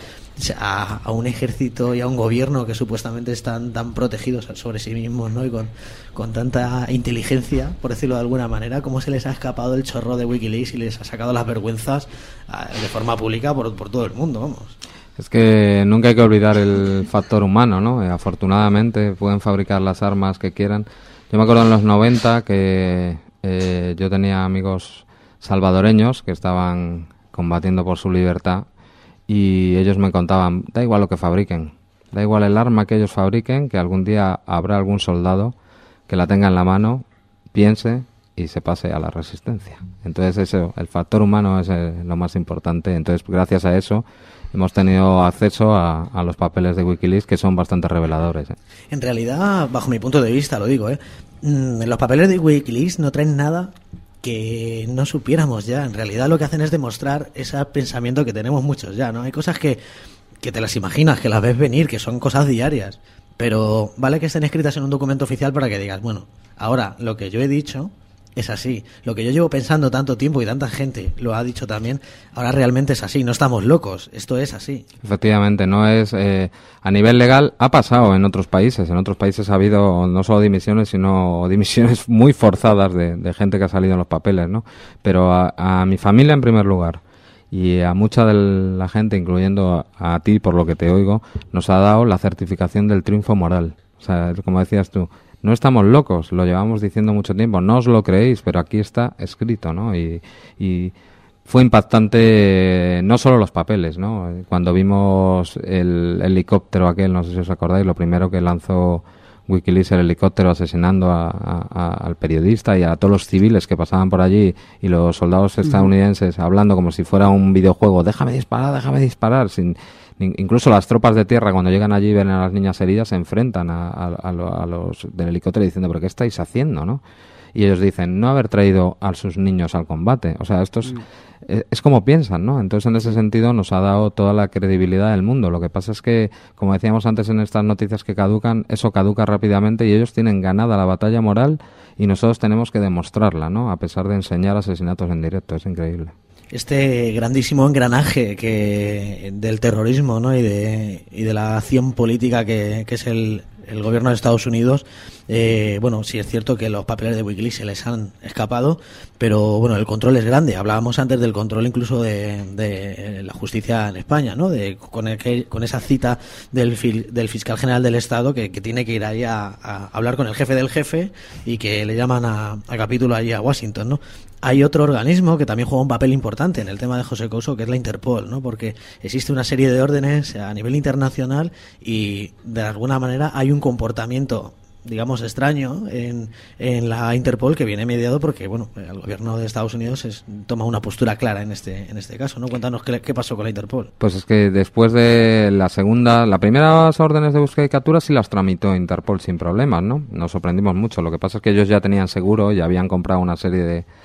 a un ejército y a un gobierno que supuestamente están tan protegidos sobre sí mismos, ¿no? Y con tanta inteligencia, por decirlo de alguna manera, cómo se les ha escapado el chorro de Wikileaks y les ha sacado las vergüenzas de forma pública por todo el mundo, vamos. Es que nunca hay que olvidar el factor humano, ¿no? Afortunadamente pueden fabricar las armas que quieran. Yo me acuerdo en los 90 que yo tenía amigos salvadoreños que estaban combatiendo por su libertad y ellos me contaban, da igual lo que fabriquen, da igual el arma que ellos fabriquen, que algún día habrá algún soldado que la tenga en la mano, piense y se pase a la resistencia. Entonces eso, el factor humano es lo más importante. Entonces gracias a eso hemos tenido acceso a los papeles de Wikileaks, que son bastante reveladores. En realidad, bajo mi punto de vista, lo digo, los papeles de Wikileaks no traen nada que no supiéramos ya. En realidad lo que hacen es demostrar ese pensamiento que tenemos muchos ya, ¿no? Hay cosas que te las imaginas, que las ves venir, que son cosas diarias, pero vale que estén escritas en un documento oficial para que digas, bueno, ahora lo que yo he dicho es así, lo que yo llevo pensando tanto tiempo y tanta gente lo ha dicho también, ahora realmente es así, no estamos locos, esto es así. Efectivamente, no es a nivel legal, ha pasado en otros países ha habido no solo dimisiones, sino dimisiones muy forzadas de gente que ha salido en los papeles, ¿no? Pero a mi familia en primer lugar y a mucha de la gente, incluyendo a ti por lo que te oigo, nos ha dado la certificación del triunfo moral. O sea, como decías tú, no estamos locos, lo llevamos diciendo mucho tiempo, no os lo creéis, pero aquí está escrito, ¿no? Y fue impactante no solo los papeles, ¿no? Cuando vimos el helicóptero aquel, no sé si os acordáis, lo primero que lanzó Wikileaks, el helicóptero asesinando al periodista y a todos los civiles que pasaban por allí, y los soldados estadounidenses hablando como si fuera un videojuego, déjame disparar, incluso las tropas de tierra cuando llegan allí y ven a las niñas heridas se enfrentan a los del helicóptero diciendo, ¿pero qué estáis haciendo, no? Y ellos dicen, no haber traído a sus niños al combate. O sea, esto es como piensan, ¿no? Entonces, en ese sentido, nos ha dado toda la credibilidad del mundo. Lo que pasa es que, como decíamos antes en estas noticias que caducan, eso caduca rápidamente y ellos tienen ganada la batalla moral y nosotros tenemos que demostrarla, ¿no? A pesar de enseñar asesinatos en directo. Es increíble. Este grandísimo engranaje del terrorismo, ¿no? y de la acción política que es el gobierno de Estados Unidos, bueno, sí es cierto que los papeles de Wikileaks se les han escapado, pero bueno, el control es grande. Hablábamos antes del control incluso de la justicia en España, ¿no? Con esa cita del fiscal general del Estado que tiene que ir ahí a hablar con el jefe del jefe y que le llaman a capítulo allí a Washington, ¿no? Hay otro organismo que también juega un papel importante en el tema de José Couso, que es la Interpol, ¿no? Porque existe una serie de órdenes a nivel internacional y de alguna manera hay un comportamiento, digamos, extraño en la Interpol que viene mediado porque, bueno, el gobierno de Estados Unidos toma una postura clara en este caso, ¿no? Cuéntanos qué pasó con la Interpol. Pues es que después de las primeras órdenes de búsqueda y captura sí las tramitó Interpol sin problemas, ¿no? Nos sorprendimos mucho. Lo que pasa es que ellos ya tenían seguro, ya habían comprado una serie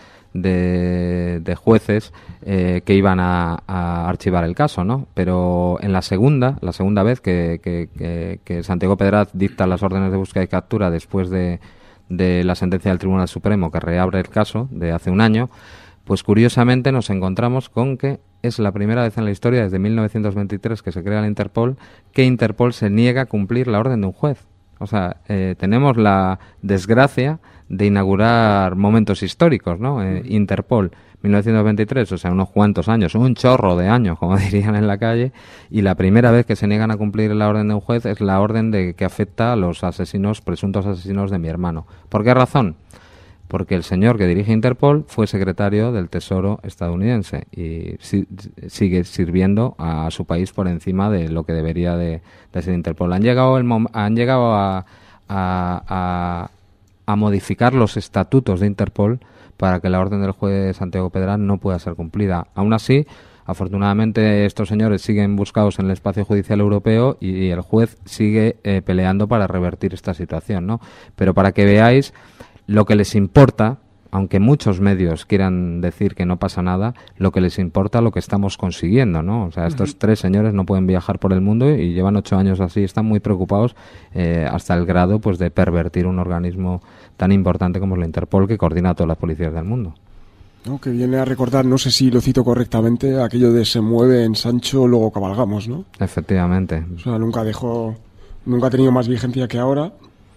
de jueces que iban a archivar el caso, ¿no? Pero en la segunda vez que Santiago Pedraz dicta las órdenes de búsqueda y captura después de la sentencia del Tribunal Supremo que reabre el caso de hace un año, pues curiosamente nos encontramos con que es la primera vez en la historia desde 1923 que se crea la Interpol que Interpol se niega a cumplir la orden de un juez. O sea, tenemos la desgracia de inaugurar momentos históricos, ¿no? Interpol, 1923, o sea, unos cuantos años, un chorro de años, como dirían en la calle, y la primera vez que se niegan a cumplir la orden de un juez es la orden que afecta a los presuntos asesinos de mi hermano. ¿Por qué razón? Porque el señor que dirige Interpol fue secretario del Tesoro estadounidense y sigue sirviendo a su país por encima de lo que debería de ser Interpol. Han llegado a modificar los estatutos de Interpol para que la orden del juez Santiago Pedraz no pueda ser cumplida. Aún así, afortunadamente estos señores siguen buscados en el espacio judicial europeo y el juez sigue peleando para revertir esta situación, ¿no? Pero para que veáis lo que les importa, aunque muchos medios quieran decir que no pasa nada, lo que les importa lo que estamos consiguiendo, ¿no? O sea, estos tres señores no pueden viajar por el mundo y llevan 8 años así, están muy preocupados hasta el grado pues de pervertir un organismo tan importante como es la Interpol, que coordina a todas las policías del mundo. ¿No? Que viene a recordar, no sé si lo cito correctamente, aquello de se mueve en Sancho, luego cabalgamos, ¿no? Efectivamente. O sea, nunca ha tenido más vigencia que ahora.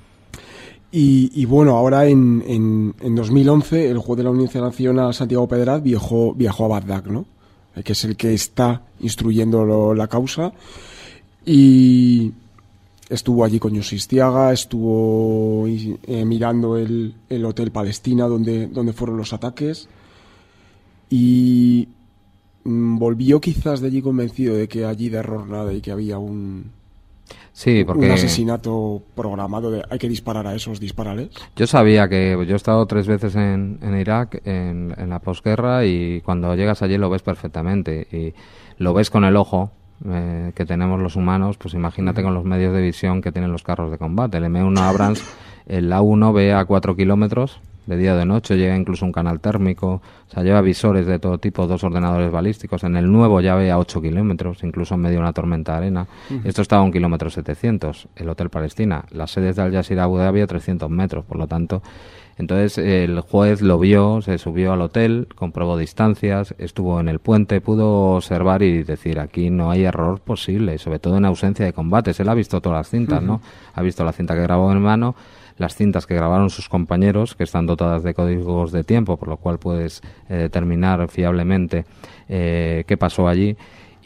Y bueno, ahora en 2011 el juez de la Audiencia Nacional Santiago Pedraz viajó a Bagdad, ¿no? Que es el que está instruyendo la causa, y estuvo allí con Yusistiaga, estuvo mirando el Hotel Palestina donde fueron los ataques, y volvió quizás de allí convencido de que allí de error nada y que había un asesinato programado de hay que disparar a esos, dispárales. Yo sabía que yo he estado 3 veces en Irak en la posguerra, y cuando llegas allí lo ves perfectamente y lo ves con el ojo que tenemos los humanos, pues imagínate con los medios de visión que tienen los carros de combate. El M1 Abrams, el A1 ve a 4 kilómetros de día o de noche, llega incluso un canal térmico, o sea, lleva visores de todo tipo, 2 ordenadores balísticos. En el nuevo ya ve a 8 kilómetros, incluso en medio de una tormenta de arena. Esto estaba a 1,7 km, el Hotel Palestina. Las sedes de Al Jazeera Abu Dhabi a 300 metros, por lo tanto. Entonces el juez lo vio, se subió al hotel, comprobó distancias, estuvo en el puente, pudo observar y decir, aquí no hay error posible, sobre todo en ausencia de combates. Él ha visto todas las cintas, ¿no? Ha visto la cinta que grabó en mano, las cintas que grabaron sus compañeros, que están dotadas de códigos de tiempo, por lo cual puedes determinar fiablemente qué pasó allí.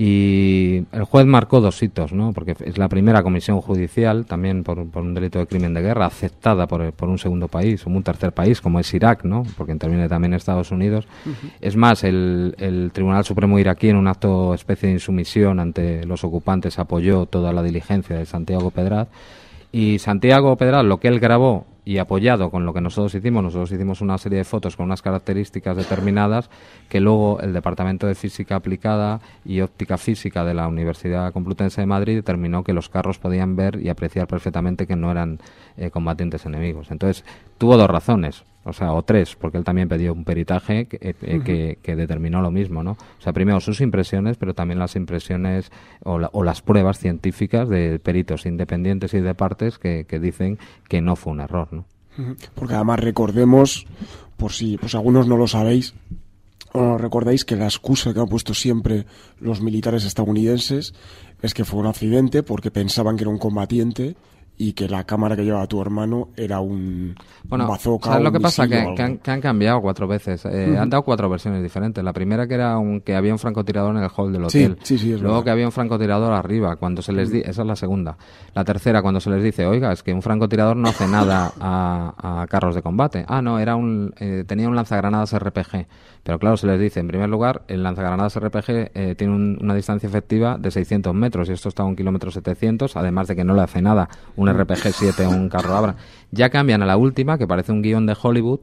Y el juez marcó 2 hitos, ¿no? Porque es la primera comisión judicial, también por un delito de crimen de guerra, aceptada por un segundo país o un tercer país, como es Irak, ¿no? Porque interviene también Estados Unidos. Es más, el Tribunal Supremo iraquí, en un acto especie de insumisión ante los ocupantes, apoyó toda la diligencia de Santiago Pedraz. Y Santiago Pedraz, lo que él grabó y apoyado con lo que nosotros hicimos una serie de fotos con unas características determinadas que luego el Departamento de Física Aplicada y Óptica Física de la Universidad Complutense de Madrid determinó que los carros podían ver y apreciar perfectamente que no eran combatientes enemigos. Entonces, tuvo 2 razones, o 3, porque él también pidió un peritaje que determinó lo mismo, ¿no? O sea, primero sus impresiones, pero también las impresiones o las pruebas científicas de peritos independientes y de partes que dicen que no fue un error, ¿no? Porque además recordemos, por si pues algunos no lo sabéis, o no recordáis, que la excusa que han puesto siempre los militares estadounidenses es que fue un accidente porque pensaban que era un combatiente y que la cámara que llevaba tu hermano era un bazooka. ¿Sabes lo que pasa? Que han cambiado 4 veces. Han dado 4 versiones diferentes. La primera que era que había un francotirador en el hall del hotel. Sí, luego verdad. Que había un francotirador arriba. Cuando se les esa es la segunda. La tercera, cuando se les dice, oiga, es que un francotirador no hace nada a carros de combate. Ah, no, tenía un lanzagranadas RPG. Pero claro, se les dice, en primer lugar, el lanzagranadas RPG tiene una distancia efectiva de 600 metros y esto está a 1,7 km, además de que no le hace nada un RPG-7 o un carro Abrams. Ya cambian a la última, que parece un guión de Hollywood,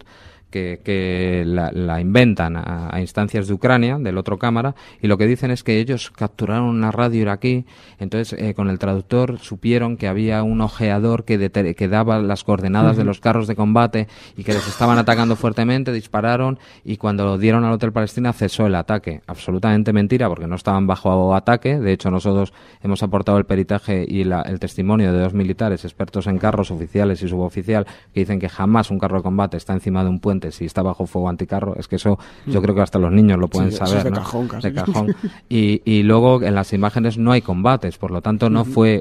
que la inventan a instancias de Ucrania, del otro cámara, y lo que dicen es que ellos capturaron una radio iraquí, entonces con el traductor supieron que había un ojeador que daba las coordenadas de los carros de combate y que les estaban atacando fuertemente, dispararon y cuando dieron al Hotel Palestina cesó el ataque. Absolutamente mentira, porque no estaban bajo ataque. De hecho, nosotros hemos aportado el peritaje y el testimonio de 2 militares expertos en carros, oficiales y suboficial, que dicen que jamás un carro de combate está encima de un puente si está bajo fuego anticarro. Es que eso yo creo que hasta los niños lo pueden saber, eso es de ¿no? cajón, casi. De cajón. Y luego en las imágenes no hay combates, por lo tanto no fue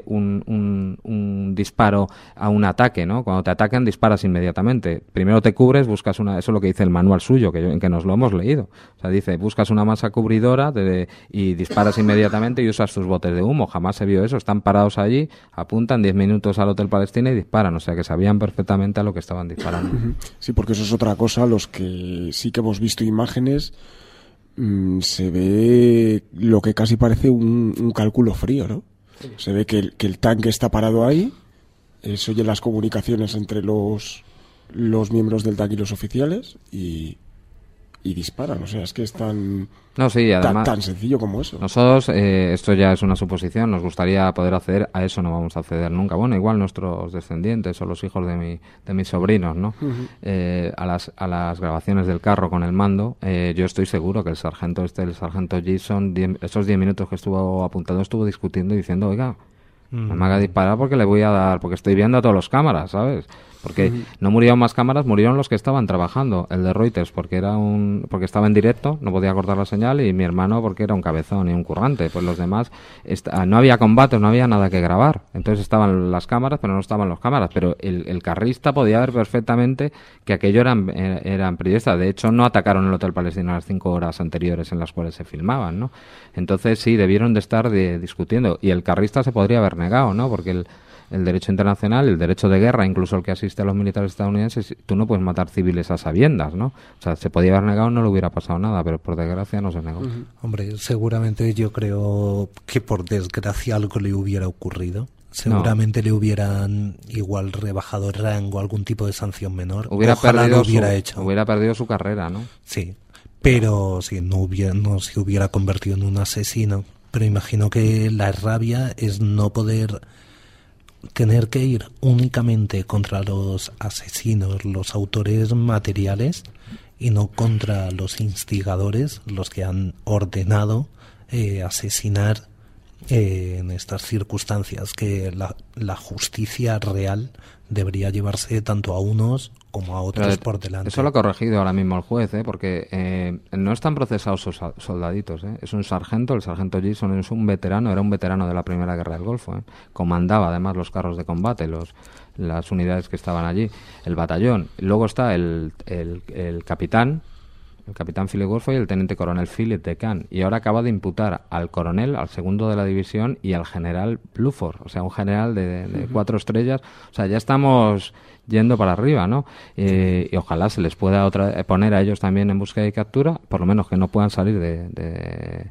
un disparo a un ataque, ¿no? Cuando te atacan disparas inmediatamente. Primero te cubres, buscas eso es lo que dice el manual suyo, que nos lo hemos leído. O sea, dice, buscas una masa cubridora y disparas inmediatamente y usas tus botes de humo. Jamás se vio eso. Están parados allí, apuntan 10 minutos al Hotel Palestina y disparan. O sea, que sabían perfectamente a lo que estaban disparando. Sí, porque eso es otra cosa. Los que sí que hemos visto imágenes, se ve lo que casi parece un cálculo frío, ¿no? Se ve que el tanque está parado ahí, se oyen las comunicaciones entre los miembros del tanque y los oficiales y y disparan. O sea, es que es tan sencillo como eso. Nosotros, esto ya es una suposición, nos gustaría poder acceder a eso, no vamos a acceder nunca. Bueno, igual nuestros descendientes o los hijos de mis sobrinos, ¿no? A las grabaciones del carro con el mando, yo estoy seguro que el sargento Jason, esos 10 minutos que estuvo apuntado, estuvo discutiendo y diciendo, oiga, no me haga disparar porque le voy a dar, porque estoy viendo a todas las cámaras, ¿sabes? Porque no murieron más cámaras, murieron los que estaban trabajando. El de Reuters porque estaba en directo, no podía cortar la señal, y mi hermano porque era un cabezón y un currante. Pues los demás, no había combates, no había nada que grabar. Entonces estaban las cámaras, pero no estaban las cámaras. Pero el carrista podía ver perfectamente que aquello eran periodistas. De hecho, no atacaron el Hotel Palestina las 5 horas anteriores en las cuales se filmaban, ¿no? Entonces sí, debieron de estar discutiendo. Y el carrista se podría haber negado, ¿no? Porque el derecho internacional, el derecho de guerra, incluso el que asiste a los militares estadounidenses, tú no puedes matar civiles a sabiendas, ¿no? O sea, se podía haber negado, no le hubiera pasado nada, pero por desgracia no se negó. Hombre, seguramente yo creo que por desgracia algo le hubiera ocurrido. Seguramente le hubieran igual rebajado el rango, algún tipo de sanción menor. Ojalá lo hubiera hecho. Hubiera perdido su carrera, ¿no? Sí, pero sí, no se hubiera convertido en un asesino. Pero imagino que la rabia es no poder tener que ir únicamente contra los asesinos, los autores materiales, y no contra los instigadores, los que han ordenado asesinar en estas circunstancias, que la justicia real debería llevarse tanto a unos como a otros por delante. Eso lo ha corregido ahora mismo el juez, porque no están procesados soldaditos. Es un sargento, el sargento Jason es un veterano, era un veterano de la Primera Guerra del Golfo. Comandaba además los carros de combate, las unidades que estaban allí, el batallón. Luego está el capitán Philip Gorfoy y el teniente coronel Philip DeCann. Y ahora acaba de imputar al coronel, al segundo de la división, y al general Bluford, o sea, un general de 4 estrellas. O sea, ya estamos yendo para arriba, ¿no? Y ojalá se les pueda poner a ellos también en búsqueda y captura, por lo menos que no puedan salir de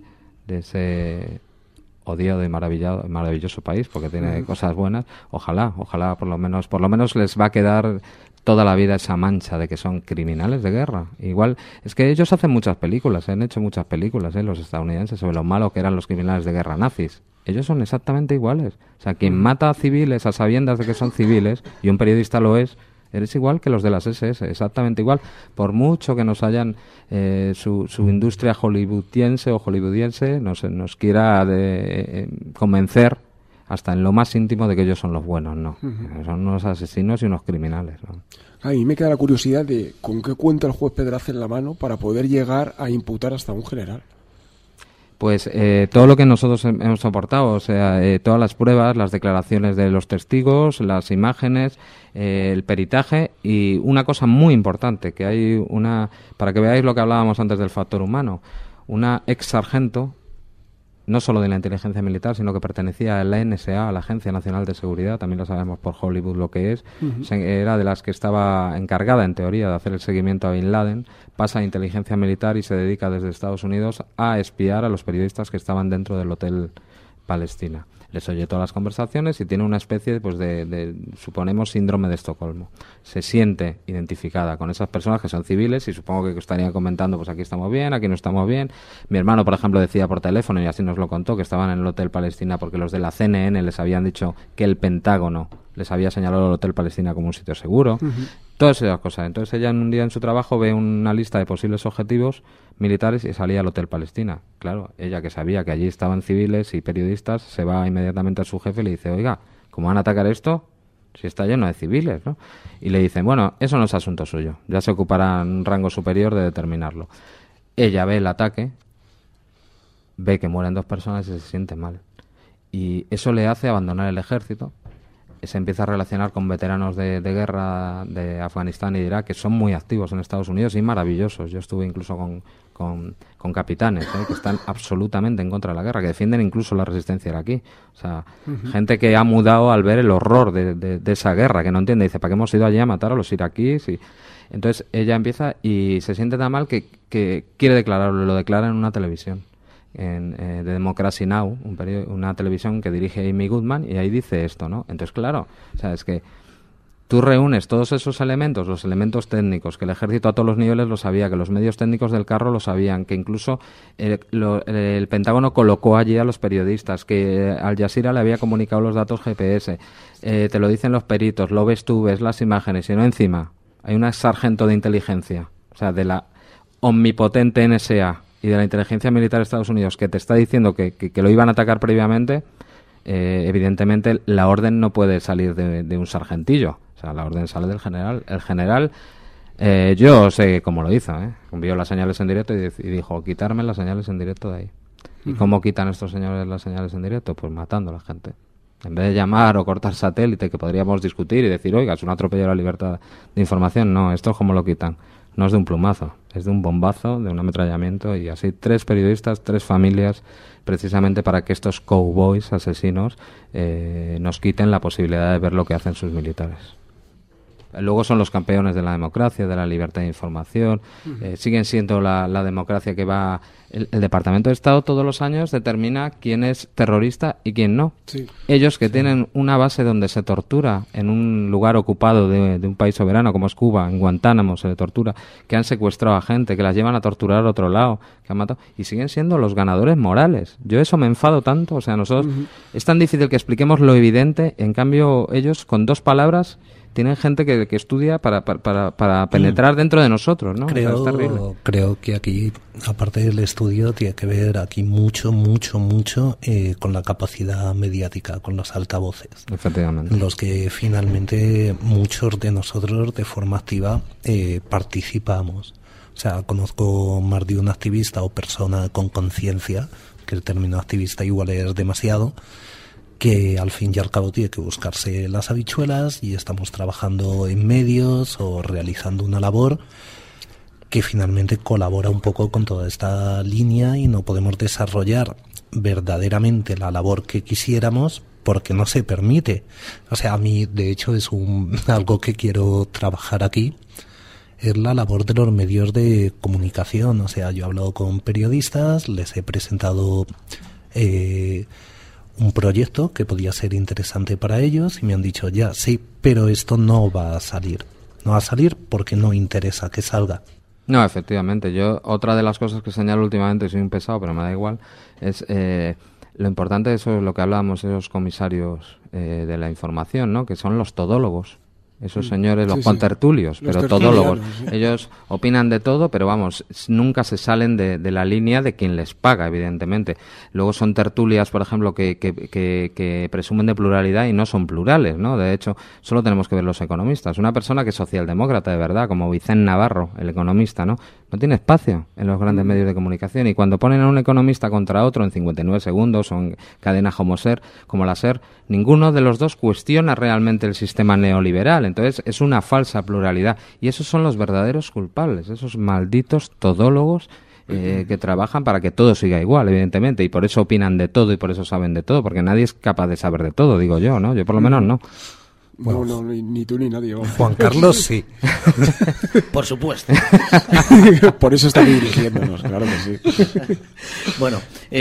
ese odiado y maravilloso país, porque tiene cosas buenas. Ojalá por lo menos les va a quedar toda la vida esa mancha de que son criminales de guerra. Igual, es que ellos hacen muchas películas, han hecho muchas películas, los estadounidenses, sobre lo malo que eran los criminales de guerra nazis. Ellos son exactamente iguales. O sea, quien mata a civiles a sabiendas de que son civiles, y un periodista lo es, eres igual que los de las SS, exactamente igual. Por mucho que nos hayan su industria hollywoodiense o hollywoodiense nos quiera convencer hasta en lo más íntimo de que ellos son los buenos, no. Son unos asesinos y unos criminales, ¿no? A mí me queda la curiosidad de con qué cuenta el juez Pedraza en la mano para poder llegar a imputar hasta un general. Pues todo lo que nosotros hemos soportado, o sea, todas las pruebas, las declaraciones de los testigos, las imágenes, el peritaje, y una cosa muy importante, que hay para que veáis lo que hablábamos antes del factor humano, una ex sargento, no solo de la inteligencia militar, sino que pertenecía a la NSA, a la Agencia Nacional de Seguridad, también lo sabemos por Hollywood lo que es, era de las que estaba encargada, en teoría, de hacer el seguimiento a Bin Laden, pasa a inteligencia militar y se dedica desde Estados Unidos a espiar a los periodistas que estaban dentro del Hotel Palestina. Les oye todas las conversaciones y tiene una especie pues de suponemos, síndrome de Estocolmo. Se siente identificada con esas personas que son civiles y supongo que estarían comentando, pues aquí estamos bien, aquí no estamos bien. Mi hermano, por ejemplo, decía por teléfono, y así nos lo contó, que estaban en el Hotel Palestina porque los de la CNN les habían dicho que el Pentágono les había señalado el Hotel Palestina como un sitio seguro. Todas esas cosas. Entonces ella un día en su trabajo ve una lista de posibles objetivos militares y salía al Hotel Palestina. Claro, ella que sabía que allí estaban civiles y periodistas, se va inmediatamente a su jefe y le dice, oiga, ¿cómo van a atacar esto? Si está lleno de civiles, ¿no? Y le dicen, bueno, eso no es asunto suyo, ya se ocupará un rango superior de determinarlo. Ella ve el ataque, ve que mueren 2 personas y se siente mal. Y eso le hace abandonar el ejército. Se empieza a relacionar con veteranos de guerra de Afganistán y de Irak, que son muy activos en Estados Unidos y maravillosos. Yo estuve incluso con capitanes que están absolutamente en contra de la guerra, que defienden incluso la resistencia iraquí. O sea, gente que ha mudado al ver el horror de esa guerra, que no entiende. Dice, ¿para qué hemos ido allí a matar a los iraquíes? Y entonces ella empieza y se siente tan mal que quiere declararlo, lo declara en una televisión. De Democracy Now, una televisión que dirige Amy Goodman, y ahí dice esto, ¿no? Entonces, claro, o sea, es que Tú reúnes todos esos elementos, los elementos técnicos, que el ejército a todos los niveles lo sabía, que los medios técnicos del carro lo sabían, que incluso el Pentágono colocó allí a los periodistas, que Al Jazeera le había comunicado los datos GPS, te lo dicen los peritos, lo ves tú, ves las imágenes, y no encima hay una sargento de inteligencia, o sea, de la omnipotente NSA y de la inteligencia militar de Estados Unidos, que te está diciendo que lo iban a atacar previamente. Evidentemente la orden no puede salir de un sargentillo, o sea, la orden sale del general. El general, yo sé cómo lo hizo, envió las señales en directo y dijo, quitarme las señales en directo de ahí. ¿Y cómo quitan estos señores las señales en directo? Pues matando a la gente. En vez de llamar o cortar satélite, que podríamos discutir y decir, oiga, es un atropello a la libertad de información, no, esto es como lo quitan. No es de un plumazo, es de un bombazo, de un ametrallamiento, y así 3 periodistas, 3 familias, precisamente para que estos cowboys asesinos nos quiten la posibilidad de ver lo que hacen sus militares. Luego son los campeones de la democracia, de la libertad de información, siguen siendo la democracia que va... El Departamento de Estado todos los años determina quién es terrorista y quién no. Sí. Ellos que tienen una base donde se tortura en un lugar ocupado de un país soberano como es Cuba, en Guantánamo se le tortura, que han secuestrado a gente, que las llevan a torturar a otro lado, que han matado, y siguen siendo los ganadores morales. Yo eso me enfado tanto, o sea, nosotros es tan difícil que expliquemos lo evidente, en cambio ellos con 2 palabras tienen gente que estudia para penetrar dentro de nosotros, ¿no? Creo, o sea, es terrible. Creo que aquí, aparte del estudio, tiene que ver aquí mucho con la capacidad mediática, con los altavoces. Efectivamente. Los que finalmente muchos de nosotros de forma activa participamos. O sea, conozco más de un activista o persona con conciencia, que el término activista igual es demasiado, que al fin y al cabo tiene que buscarse las habichuelas y estamos trabajando en medios o realizando una labor que finalmente colabora un poco con toda esta línea y no podemos desarrollar verdaderamente la labor que quisiéramos porque no se permite. O sea, a mí de hecho es algo que quiero trabajar aquí, es la labor de los medios de comunicación. O sea, yo he hablado con periodistas, les he presentado un proyecto que podía ser interesante para ellos y me han dicho, ya, sí, pero esto no va a salir. No va a salir porque no interesa que salga. No, efectivamente. Yo, otra de las cosas que señalo últimamente, soy un pesado, pero me da igual, es lo importante de eso, lo que hablábamos, esos comisarios de la información, ¿no? Que son los todólogos. Esos señores, los contertulios, pero todólogos. Sí. Ellos opinan de todo, pero vamos, nunca se salen de la línea de quien les paga, evidentemente. Luego son tertulias, por ejemplo, que presumen de pluralidad y no son plurales, ¿no? De hecho, solo tenemos que ver los economistas. Una persona que es socialdemócrata de verdad, como Vicente Navarro, el economista, ¿no? No tiene espacio en los grandes medios de comunicación. Y cuando ponen a un economista contra otro en 59 segundos o en cadena como la SER, ninguno de los dos cuestiona realmente el sistema neoliberal. Entonces es una falsa pluralidad y esos son los verdaderos culpables, esos malditos todólogos que trabajan para que todo siga igual, evidentemente, y por eso opinan de todo y por eso saben de todo, porque nadie es capaz de saber de todo, digo yo, ¿no? Yo por lo menos no. Bueno, no, ni tú ni nadie. Vamos. Juan Carlos sí. Por supuesto. Por eso está dirigiéndonos, claro que sí. Bueno,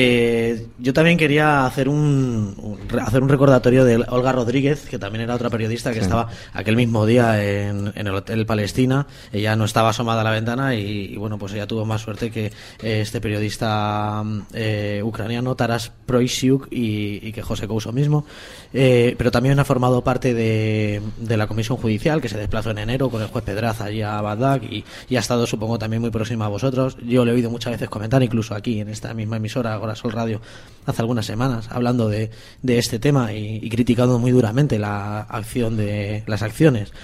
yo también quería hacer un recordatorio de Olga Rodríguez, que también era otra periodista que estaba aquel mismo día en el Hotel Palestina. Ella no estaba asomada a la ventana y bueno, pues ella tuvo más suerte que este periodista ucraniano, Taras Proisiuk, y que José Couso mismo. Pero también ha formado parte de la comisión judicial que se desplazó en enero con el juez Pedraza allí a Bagdad y ha estado, supongo, también muy próxima a vosotros. Yo le he oído muchas veces comentar, incluso aquí en esta misma emisora, Agora Sol Radio, hace algunas semanas, hablando de este tema y criticando muy duramente las acciones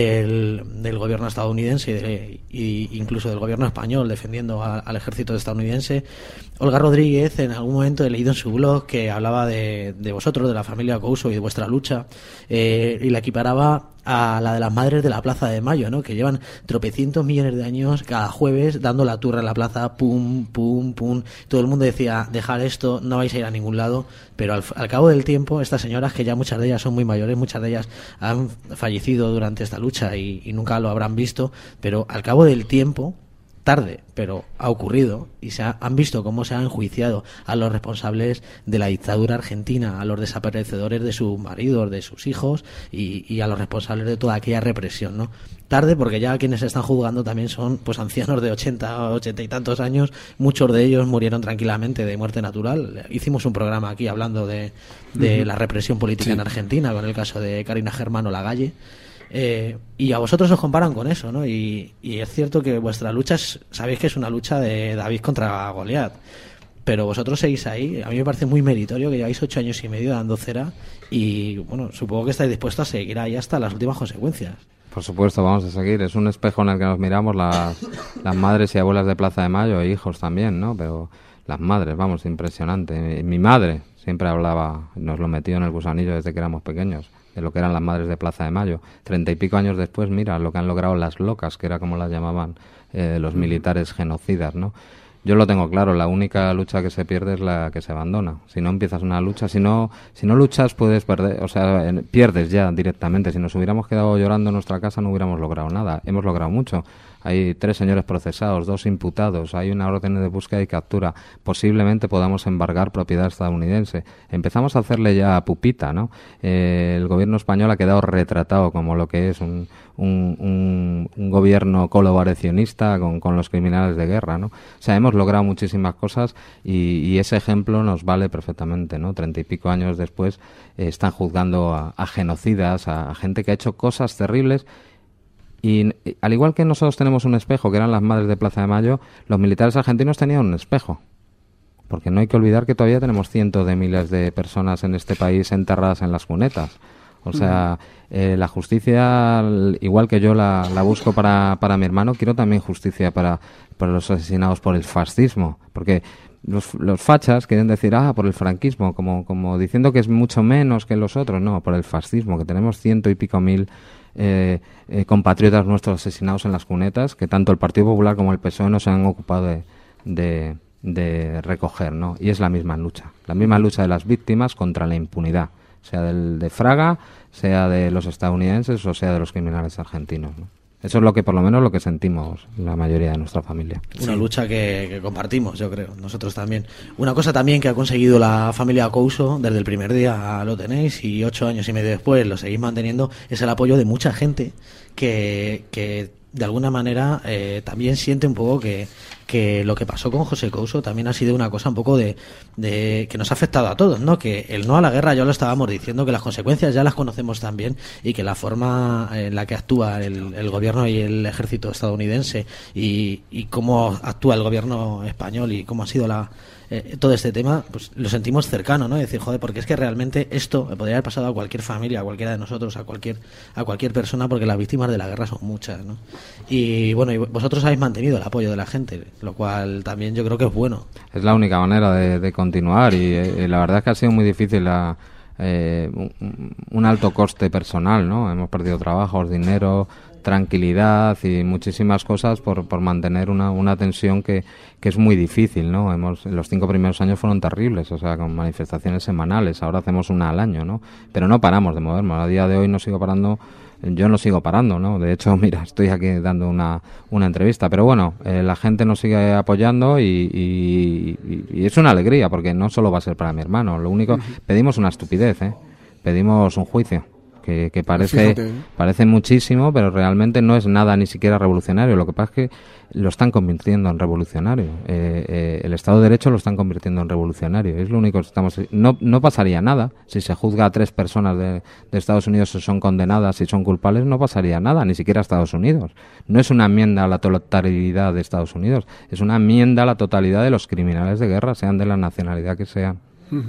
del gobierno estadounidense e incluso del gobierno español defendiendo al ejército estadounidense. Olga Rodríguez, en algún momento he leído en su blog que hablaba de vosotros, de la familia Couso y de vuestra lucha, y la equiparaba a la de las madres de la Plaza de Mayo, ¿no? Que llevan tropecientos millones de años cada jueves dando la turra en la plaza, pum, pum, pum. Todo el mundo decía, dejar esto, no vais a ir a ningún lado. Pero al cabo del tiempo, estas señoras, que ya muchas de ellas son muy mayores, muchas de ellas han fallecido durante esta lucha y nunca lo habrán visto, pero al cabo del tiempo tarde, pero ha ocurrido y han visto cómo se ha enjuiciado a los responsables de la dictadura argentina, a los desaparecedores de sus maridos, de sus hijos y a los responsables de toda aquella represión, ¿no? Tarde, porque ya quienes están juzgando también son pues ancianos de 80 y tantos años, muchos de ellos murieron tranquilamente de muerte natural. Hicimos un programa aquí hablando de la represión política en Argentina, con el caso de Karina Germano Lagalle. Y a vosotros os comparan con eso, ¿no? Y es cierto que vuestra lucha sabéis que es una lucha de David contra Goliat, pero vosotros seguís ahí. A mí me parece muy meritorio que lleváis 8 años y medio dando cera y, bueno, supongo que estáis dispuestos a seguir ahí hasta las últimas consecuencias. Por supuesto, vamos a seguir. Es un espejo en el que nos miramos las madres y abuelas de Plaza de Mayo e hijos también, ¿no? Pero las madres, vamos, impresionante. Mi madre siempre hablaba, nos lo metió en el gusanillo desde que éramos pequeños, de lo que eran las madres de Plaza de Mayo. 30 y pico años después, mira lo que han logrado las locas, que era como las llamaban los militares genocidas, ¿no? Yo lo tengo claro, la única lucha que se pierde es la que se abandona. Si no empiezas una lucha, si no luchas puedes perder, o sea, pierdes ya directamente. Si nos hubiéramos quedado llorando en nuestra casa no hubiéramos logrado nada. Hemos logrado mucho. Hay 3 señores procesados, 2 imputados, hay una orden de búsqueda y captura. Posiblemente podamos embargar propiedad estadounidense. Empezamos a hacerle ya pupita, ¿no? El gobierno español ha quedado retratado como lo que es un gobierno colaboracionista con los criminales de guerra, ¿no? O sea, hemos logrado muchísimas cosas y ese ejemplo nos vale perfectamente, ¿no? 30 y pico años después están juzgando a genocidas, a gente que ha hecho cosas terribles. Y al igual que nosotros tenemos un espejo, que eran las madres de Plaza de Mayo, los militares argentinos tenían un espejo. Porque no hay que olvidar que todavía tenemos cientos de miles de personas en este país enterradas en las cunetas. O sea, la justicia, igual que yo la busco para mi hermano, quiero también justicia para los asesinados por el fascismo. Porque los fachas quieren decir, por el franquismo, como diciendo que es mucho menos que los otros. No, por el fascismo, que tenemos 100 y pico mil compatriotas nuestros asesinados en las cunetas, que tanto el Partido Popular como el PSOE no se han ocupado de recoger, ¿no? Y es la misma lucha de las víctimas contra la impunidad, sea de Fraga, sea de los estadounidenses o sea de los criminales argentinos, ¿no? Eso es lo que, por lo menos, lo que sentimos la mayoría de nuestra familia. Una lucha que compartimos, yo creo, nosotros también. Una cosa también que ha conseguido la familia Couso, desde el primer día lo tenéis, y 8 años y medio después lo seguís manteniendo, es el apoyo de mucha gente que de alguna manera también siente un poco que lo que pasó con José Couso también ha sido una cosa un poco de que nos ha afectado a todos, ¿no? Que el no a la guerra ya lo estábamos diciendo, que las consecuencias ya las conocemos también y que la forma en la que actúa el gobierno y el ejército estadounidense y cómo actúa el gobierno español y cómo ha sido todo este tema, pues lo sentimos cercano, ¿no? Y decir, joder, porque es que realmente esto podría haber pasado a cualquier familia, a cualquiera de nosotros, a cualquier persona, porque las víctimas de la guerra son muchas, ¿no? Y bueno, y vosotros habéis mantenido el apoyo de la gente, lo cual también yo creo que es bueno. Es la única manera de continuar y la verdad es que ha sido muy difícil un alto coste personal, ¿no? Hemos perdido trabajos, dinero, tranquilidad y muchísimas cosas por mantener una tensión que es muy difícil, ¿no? Los 5 primeros años fueron terribles, o sea, con manifestaciones semanales, ahora hacemos una al año, ¿no? Pero no paramos de movernos, a día de hoy yo no sigo parando, ¿no? De hecho, mira, estoy aquí dando una entrevista, pero bueno, la gente nos sigue apoyando y es una alegría, porque no solo va a ser para mi hermano, lo único, pedimos una estupidez, pedimos un juicio. Que parece muchísimo, pero realmente no es nada ni siquiera revolucionario. Lo que pasa es que lo están convirtiendo en revolucionario. El Estado de Derecho lo están convirtiendo en revolucionario. Es lo único que estamos... No pasaría nada. Si se juzga a 3 personas de Estados Unidos si son condenadas, si son culpables, no pasaría nada, ni siquiera a Estados Unidos. No es una enmienda a la totalidad de Estados Unidos, es una enmienda a la totalidad de los criminales de guerra, sean de la nacionalidad que sean.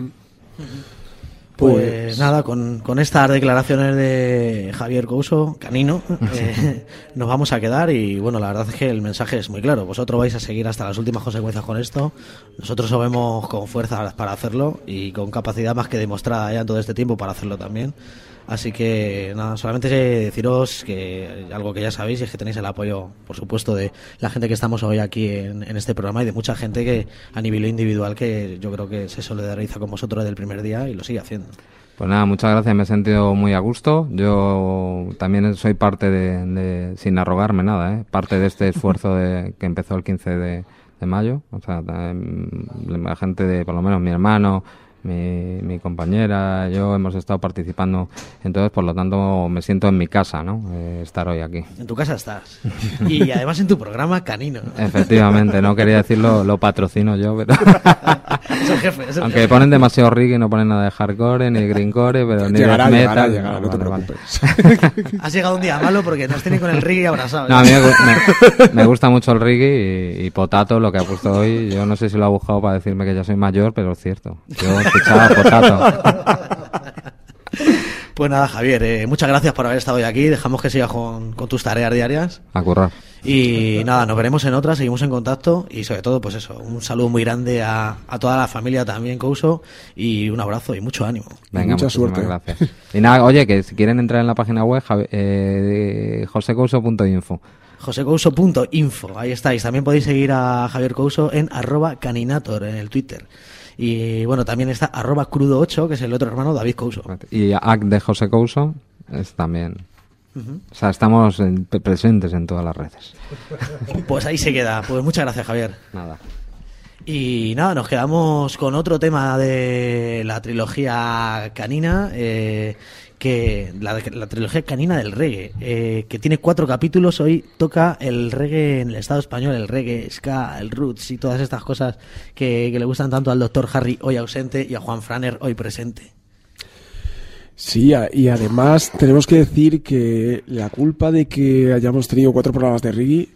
Pues nada, con estas declaraciones de Javier Couso, canino, nos vamos a quedar y bueno, la verdad es que el mensaje es muy claro. Vosotros vais a seguir hasta las últimas consecuencias con esto. Nosotros os vemos con fuerza para hacerlo y con capacidad más que demostrada ya en todo este tiempo para hacerlo también. Así que nada, solamente deciros que algo que ya sabéis es que tenéis el apoyo, por supuesto, de la gente que estamos hoy aquí en este programa y de mucha gente que a nivel individual que yo creo que se solidariza con vosotros desde el primer día y lo sigue haciendo. Pues nada, muchas gracias, me he sentido muy a gusto. Yo también soy parte de sin arrogarme nada, parte de este esfuerzo que empezó el 15 de mayo. O sea, la gente por lo menos mi hermano, mi compañera, yo hemos estado participando. Entonces, por lo tanto, me siento en mi casa, ¿no? Estar hoy aquí. En tu casa estás. Y además en tu programa canino, ¿no? Efectivamente, no quería decirlo, lo patrocino yo, pero... Es el jefe, Aunque jefe. ponen demasiado reggae, no ponen nada de hardcore, ni greencore, pero ni Llegará, death metal. llegará, no te Vale. preocupes. Has llegado un día malo porque nos tienen con el reggae abrazado. No, a mí me gusta mucho el reggae y Potato, lo que ha puesto hoy. Yo no sé si lo ha buscado para decirme que ya soy mayor, pero es cierto. Yo escuchaba Potato. Pues nada, Javier, muchas gracias por haber estado hoy aquí. Dejamos que sigas con tus tareas diarias. A currar. Y nada, nos veremos en otra, seguimos en contacto. Y sobre todo, pues eso, un saludo muy grande a toda la familia también, Couso. Y un abrazo y mucho ánimo. Venga, Mucha muchísimas suerte. gracias. Y nada, oye, que si quieren entrar en la página web, josecouso.info. josecouso.info, ahí estáis. También podéis seguir a Javier Couso en @caninator en el Twitter. Y bueno, también está @crudo8, que es el otro hermano, David Couso. Y AC de José Couso es también... O sea, estamos presentes en todas las redes. Pues ahí se queda. Pues muchas gracias, Javier. Nada. Y nada, nos quedamos con otro tema de la trilogía canina, que la trilogía canina del reggae, que tiene 4 capítulos. Hoy toca el reggae en el Estado español, el reggae, ska, el roots y todas estas cosas que le gustan tanto al doctor Harry, hoy ausente, y a Juan Franer, hoy presente. Sí, y además tenemos que decir que la culpa de que hayamos tenido 4 programas de reggae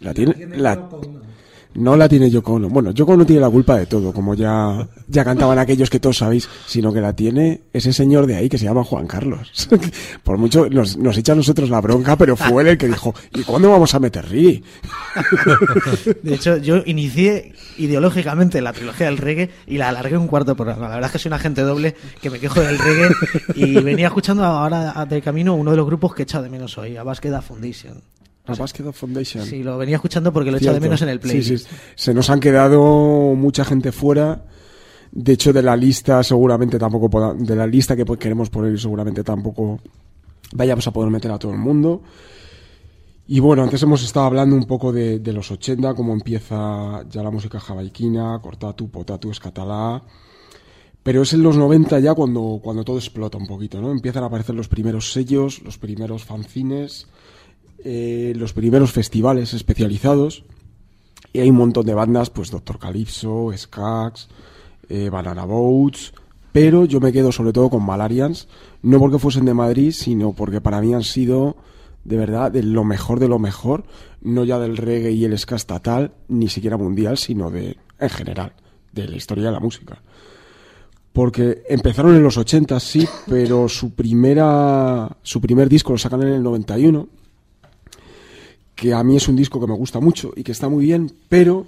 no la tiene Yoko Ono. Bueno, Yoko no tiene la culpa de todo, como ya cantaban aquellos que todos sabéis, sino que la tiene ese señor de ahí que se llama Juan Carlos. Por mucho nos echa a nosotros la bronca, pero fue él el que dijo, ¿y cuándo vamos a meter reggae? De hecho, yo inicié ideológicamente la trilogía del reggae y la alargué un cuarto programa. La verdad es que soy un agente doble que me quejo del reggae y venía escuchando ahora de camino uno de los grupos que he echado de menos hoy, a Basket Foundation. La Basket Foundation. Sí, lo venía escuchando porque lo he echado de Cierto. menos en el playlist. Sí. Se nos han quedado mucha gente fuera. De hecho, de la lista seguramente tampoco de la lista que queremos poner seguramente tampoco vayamos a poder meter a todo el mundo. Y bueno, antes hemos estado hablando un poco de los 80, cómo empieza ya la música jamaiquina, Cortatu, Potatu, Escatalá. Pero es en los 90 ya cuando todo explota un poquito, ¿no? Empiezan a aparecer los primeros sellos, los primeros fanzines, los primeros festivales especializados, y hay un montón de bandas, pues Dr. Calypso, Skax, Banana Boats, pero yo me quedo sobre todo con Malarians, no porque fuesen de Madrid, sino porque para mí han sido de verdad de lo mejor, no ya del reggae y el ska estatal, ni siquiera mundial, sino en general, de la historia de la música. Porque empezaron en los 80, sí, pero su primer disco lo sacan en el 91, que a mí es un disco que me gusta mucho y que está muy bien, pero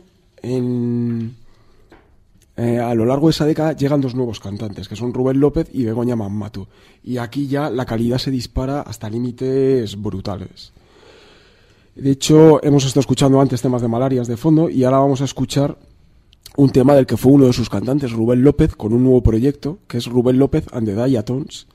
a lo largo de esa década llegan 2 nuevos cantantes, que son Rubén López y Begoña Manmatu, y aquí ya la calidad se dispara hasta límites brutales. De hecho, hemos estado escuchando antes temas de Malarias de fondo, y ahora vamos a escuchar un tema del que fue uno de sus cantantes, Rubén López, con un nuevo proyecto, que es Rubén López and the Diatoms,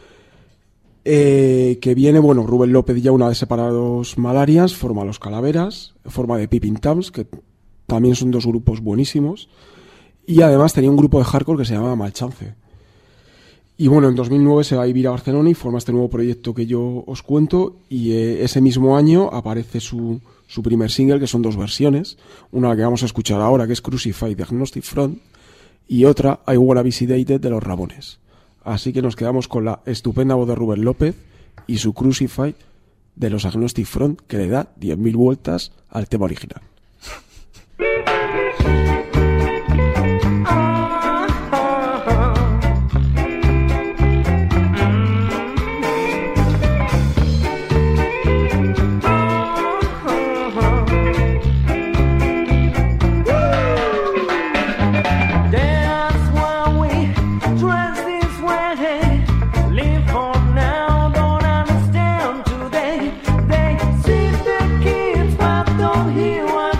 que viene, bueno, Rubén López ya una vez separados Malarias, forma Los Calaveras, forma de Peeping Toms, que también son 2 grupos buenísimos, y además tenía un grupo de hardcore que se llamaba Malchance. Y bueno, en 2009 se va a vivir a Barcelona y forma este nuevo proyecto que yo os cuento, y ese mismo año aparece su primer single, que son 2 versiones, una que vamos a escuchar ahora, que es Crucified de Agnostic Front, y otra, I Wanna Be Sedated de los Ramones. Así que nos quedamos con la estupenda voz de Rubén López y su Crucified de los Agnostic Front, que le da 10.000 vueltas al tema original. Live for now, don't understand today. They see the kids, but don't hear what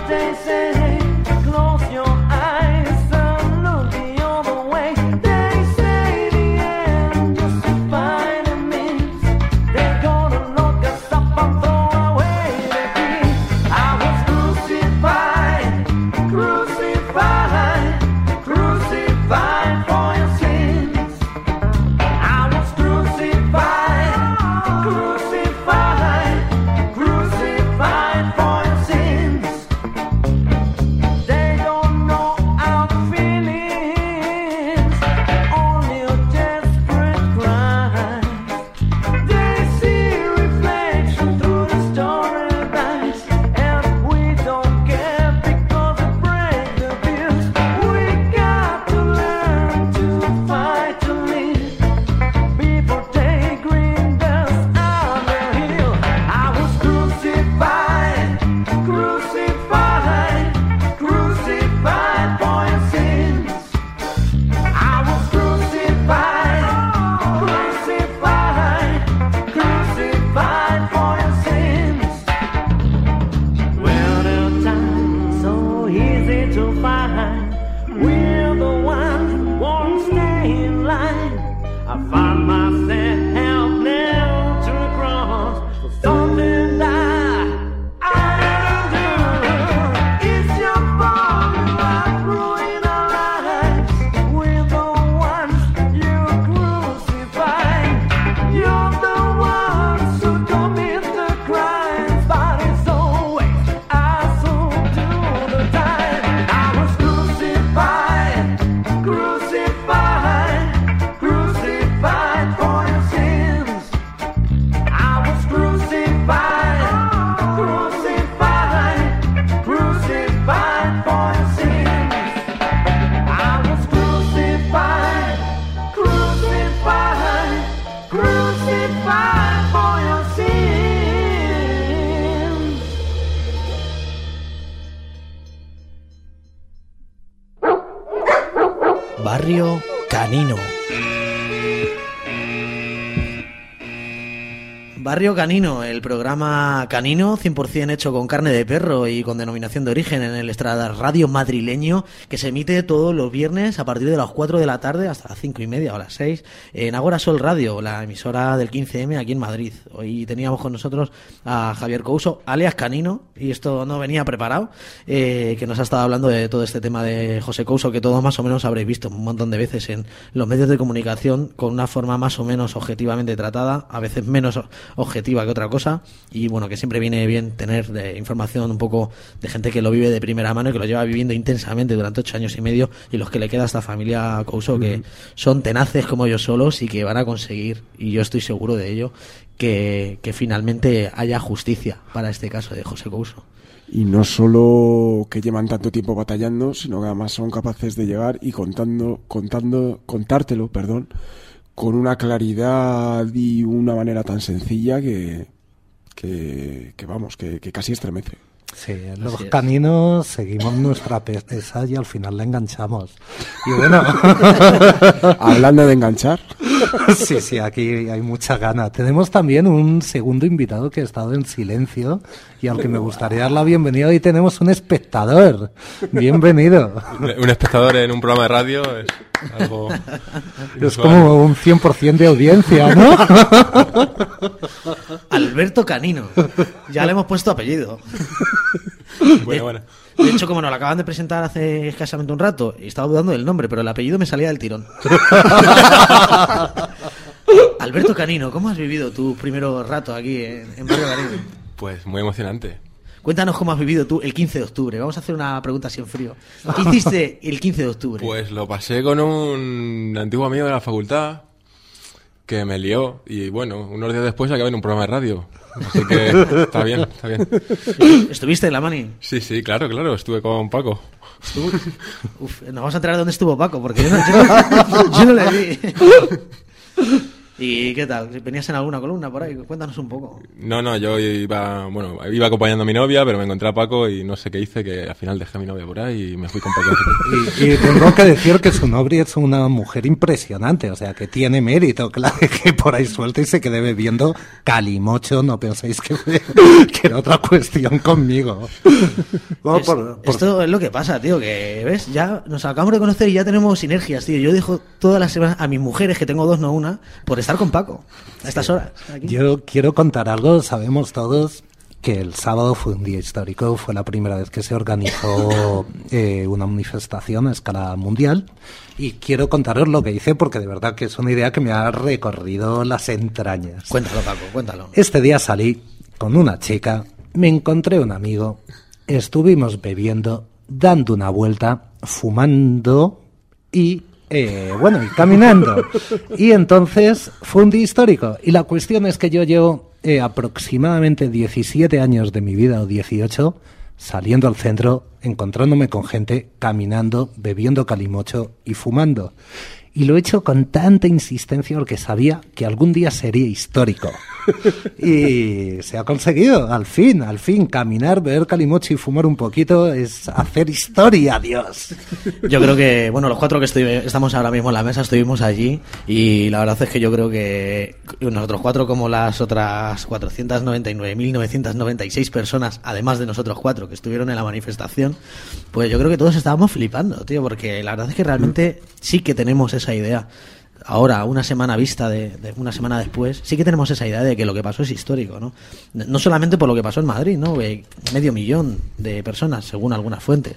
Barrio Canino. Barrio Canino, el programa canino 100% hecho con carne de perro y con denominación de origen en el extrarradio madrileño, que se emite todos los viernes a partir de las 4 de la tarde hasta las 5:30 o las 6 en Agora Sol Radio, la emisora del 15M aquí en Madrid. Hoy teníamos con nosotros a Javier Couso, alias Canino, y esto no venía preparado, que nos ha estado hablando de todo este tema de José Couso, que todos más o menos habréis visto un montón de veces en los medios de comunicación con una forma más o menos objetivamente tratada, a veces menos objetiva que otra cosa, y bueno, que siempre viene bien tener información un poco de gente que lo vive de primera mano y que lo lleva viviendo intensamente durante 8 años y medio, y los que le queda a esta familia Couso, que son tenaces como ellos solos y que van a conseguir, y yo estoy seguro de ello, que finalmente haya justicia para este caso de José Couso. Y no solo que llevan tanto tiempo batallando, sino que además son capaces de llegar y contártelo, con una claridad y una manera tan sencilla que casi estremece. Sí, los caninos seguimos nuestra pesa y al final la enganchamos. Y bueno, hablando de enganchar, sí, aquí hay mucha gana. Tenemos también un segundo invitado que ha estado en silencio y al que me gustaría dar la bienvenida. Hoy tenemos un espectador. Bienvenido. Un espectador en un programa de radio es algo es como un 100% de audiencia, ¿no? Alberto Canino. Ya le hemos puesto apellido. Bueno. De hecho, como nos lo acaban de presentar hace escasamente un rato, y estaba dudando del nombre, pero el apellido me salía del tirón. Alberto Canino, ¿cómo has vivido tu primer rato aquí en Barrio Canino? Pues muy emocionante. Cuéntanos cómo has vivido tú el 15 de octubre. Vamos a hacer una pregunta así en frío. ¿Qué hiciste el 15 de octubre? Pues lo pasé con un antiguo amigo de la facultad que me lió y bueno, unos días después acabé en un programa de radio. Así que está bien. ¿Estuviste en la Mani? Sí, claro, estuve con Paco. Uf, nos vamos a enterar de dónde estuvo Paco, porque yo no le vi. ¿Y qué tal? ¿Venías en alguna columna por ahí? Cuéntanos un poco. No, yo iba acompañando a mi novia, pero me encontré a Paco y no sé qué hice, que al final dejé a mi novia por ahí y me fui con Paco. Y tengo que decir que su novia es una mujer impresionante, o sea, que tiene mérito, claro, que por ahí suelta y se quede bebiendo calimocho, no pensáis que era otra cuestión conmigo. Esto es lo que pasa, tío, que ves, ya nos acabamos de conocer y ya tenemos sinergias, tío. Yo dejo todas las semanas a mis mujeres, que tengo 2, no una, por estar con Paco a estas horas. Aquí. Yo quiero contar algo. Sabemos todos que el sábado fue un día histórico. Fue la primera vez que se organizó una manifestación a escala mundial. Y quiero contaros lo que hice porque de verdad que es una idea que me ha recorrido las entrañas. Cuéntalo, Paco, cuéntalo. Este día salí con una chica, me encontré un amigo, estuvimos bebiendo, dando una vuelta, fumando y caminando. Y entonces fue un día histórico. Y la cuestión es que yo llevo aproximadamente 17 años de mi vida, o 18, saliendo al centro, encontrándome con gente, caminando, bebiendo calimocho y fumando. Y lo he hecho con tanta insistencia porque sabía que algún día sería histórico. Y se ha conseguido, al fin, caminar, beber calimocho y fumar un poquito es hacer historia, Dios. Yo creo que, los 4 que estamos ahora mismo en la mesa estuvimos allí y la verdad es que yo creo que nosotros 4, como las otras 499.996 personas, además de nosotros 4 que estuvieron en la manifestación, pues yo creo que todos estábamos flipando, tío, porque la verdad es que realmente sí que tenemos esa idea. Ahora, una semana vista de una semana después, sí que tenemos esa idea de que lo que pasó es histórico, ¿no? No solamente por lo que pasó en Madrid, ¿no? 500.000 de personas, según algunas fuentes,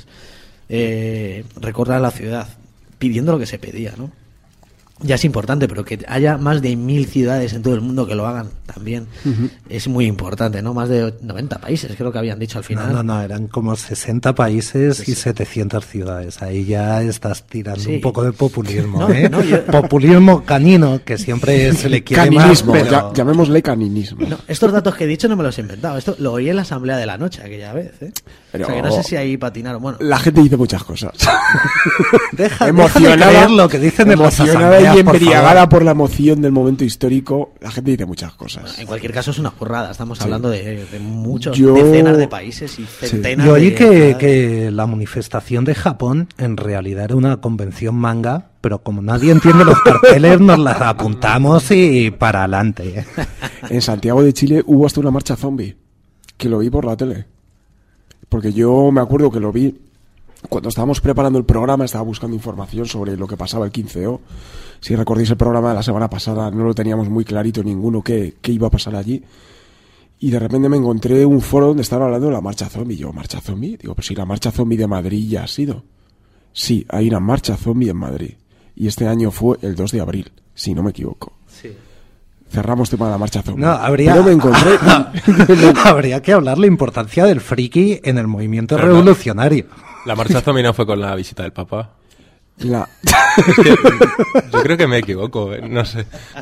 recorran la ciudad pidiendo lo que se pedía, ¿no? Ya es importante, pero que haya más de 1.000 ciudades en todo el mundo que lo hagan también es muy importante, ¿no? Más de 90 países, creo que habían dicho al final. No, eran como 60 países y 700 ciudades. Ahí ya estás tirando un poco de populismo, Populismo canino, que siempre se le quiere caninismo, más, pero... llamémosle caninismo. No, estos datos que he dicho no me los he inventado. Esto lo oí en la asamblea de la noche aquella vez, Pero... O sea, que no sé si ahí patinaron. Bueno, la gente dice muchas cosas. Deja de creer lo que dicen en las asambleas. por embriagada favor. por la emoción del momento histórico, la gente dice muchas cosas. En cualquier caso es una burrada. Estamos Sí. hablando de muchos, Yo- decenas de países y centenas Yo oí de... que la manifestación de Japón en realidad era una convención manga, pero como nadie entiende los carteles, nos las apuntamos y para adelante. En Santiago de Chile hubo hasta una marcha zombie, que lo vi por la tele. Porque yo me acuerdo que lo vi cuando estábamos preparando el programa, estaba buscando información sobre lo que pasaba el 15O. Si recordáis el programa de la semana pasada, no lo teníamos muy clarito ninguno qué iba a pasar allí. Y de repente me encontré un foro donde estaban hablando de la marcha zombie. Y yo, ¿marcha zombie? Digo, pues si la marcha zombie de Madrid ya ha sido. Sí, hay una marcha zombie en Madrid. Y este año fue el 2 de abril, si no me equivoco. Sí. Cerramos tema de la marcha zombie. No, habría, Pero me encontré... habría que hablar la importancia del friki en el movimiento Pero revolucionario. La marcha zombie no fue con la visita del Papa. la... Es que yo creo que me equivoco, no sé.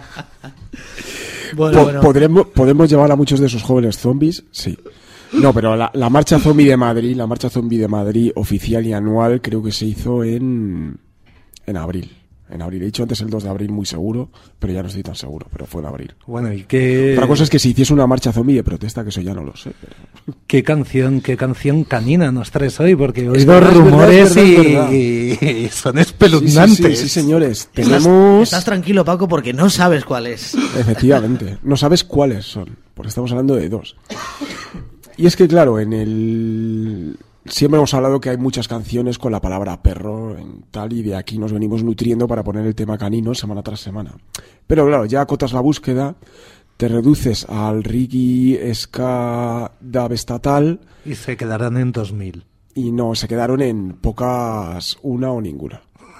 Bueno, ¿Podemos llevar a muchos de esos jóvenes zombies? Sí. No, pero la marcha zombie de Madrid, oficial y anual, creo que se hizo en abril. En abril. He dicho antes el 2 de abril muy seguro, pero ya no estoy tan seguro, pero fue en abril. Bueno, ¿y qué, Otra cosa es que si hiciese una marcha zombie de protesta, que eso ya no lo sé. Pero... qué canción canina nos traes hoy? Porque he Es oído verdad, es rumores verdad, es verdad. y son espeluznantes. Sí, señores. estás Tenemos... tranquilo, Paco, porque no sabes cuál es. Efectivamente. No sabes cuáles son, porque estamos hablando de dos. Y es que, claro, siempre hemos hablado que hay muchas canciones con la palabra perro en tal, y de aquí nos venimos nutriendo para poner el tema canino semana tras semana. Pero claro, ya acotas la búsqueda, te reduces al reggae, ska, dub estatal, Y se quedarán en 2000. y no, se quedaron en pocas, una o ninguna.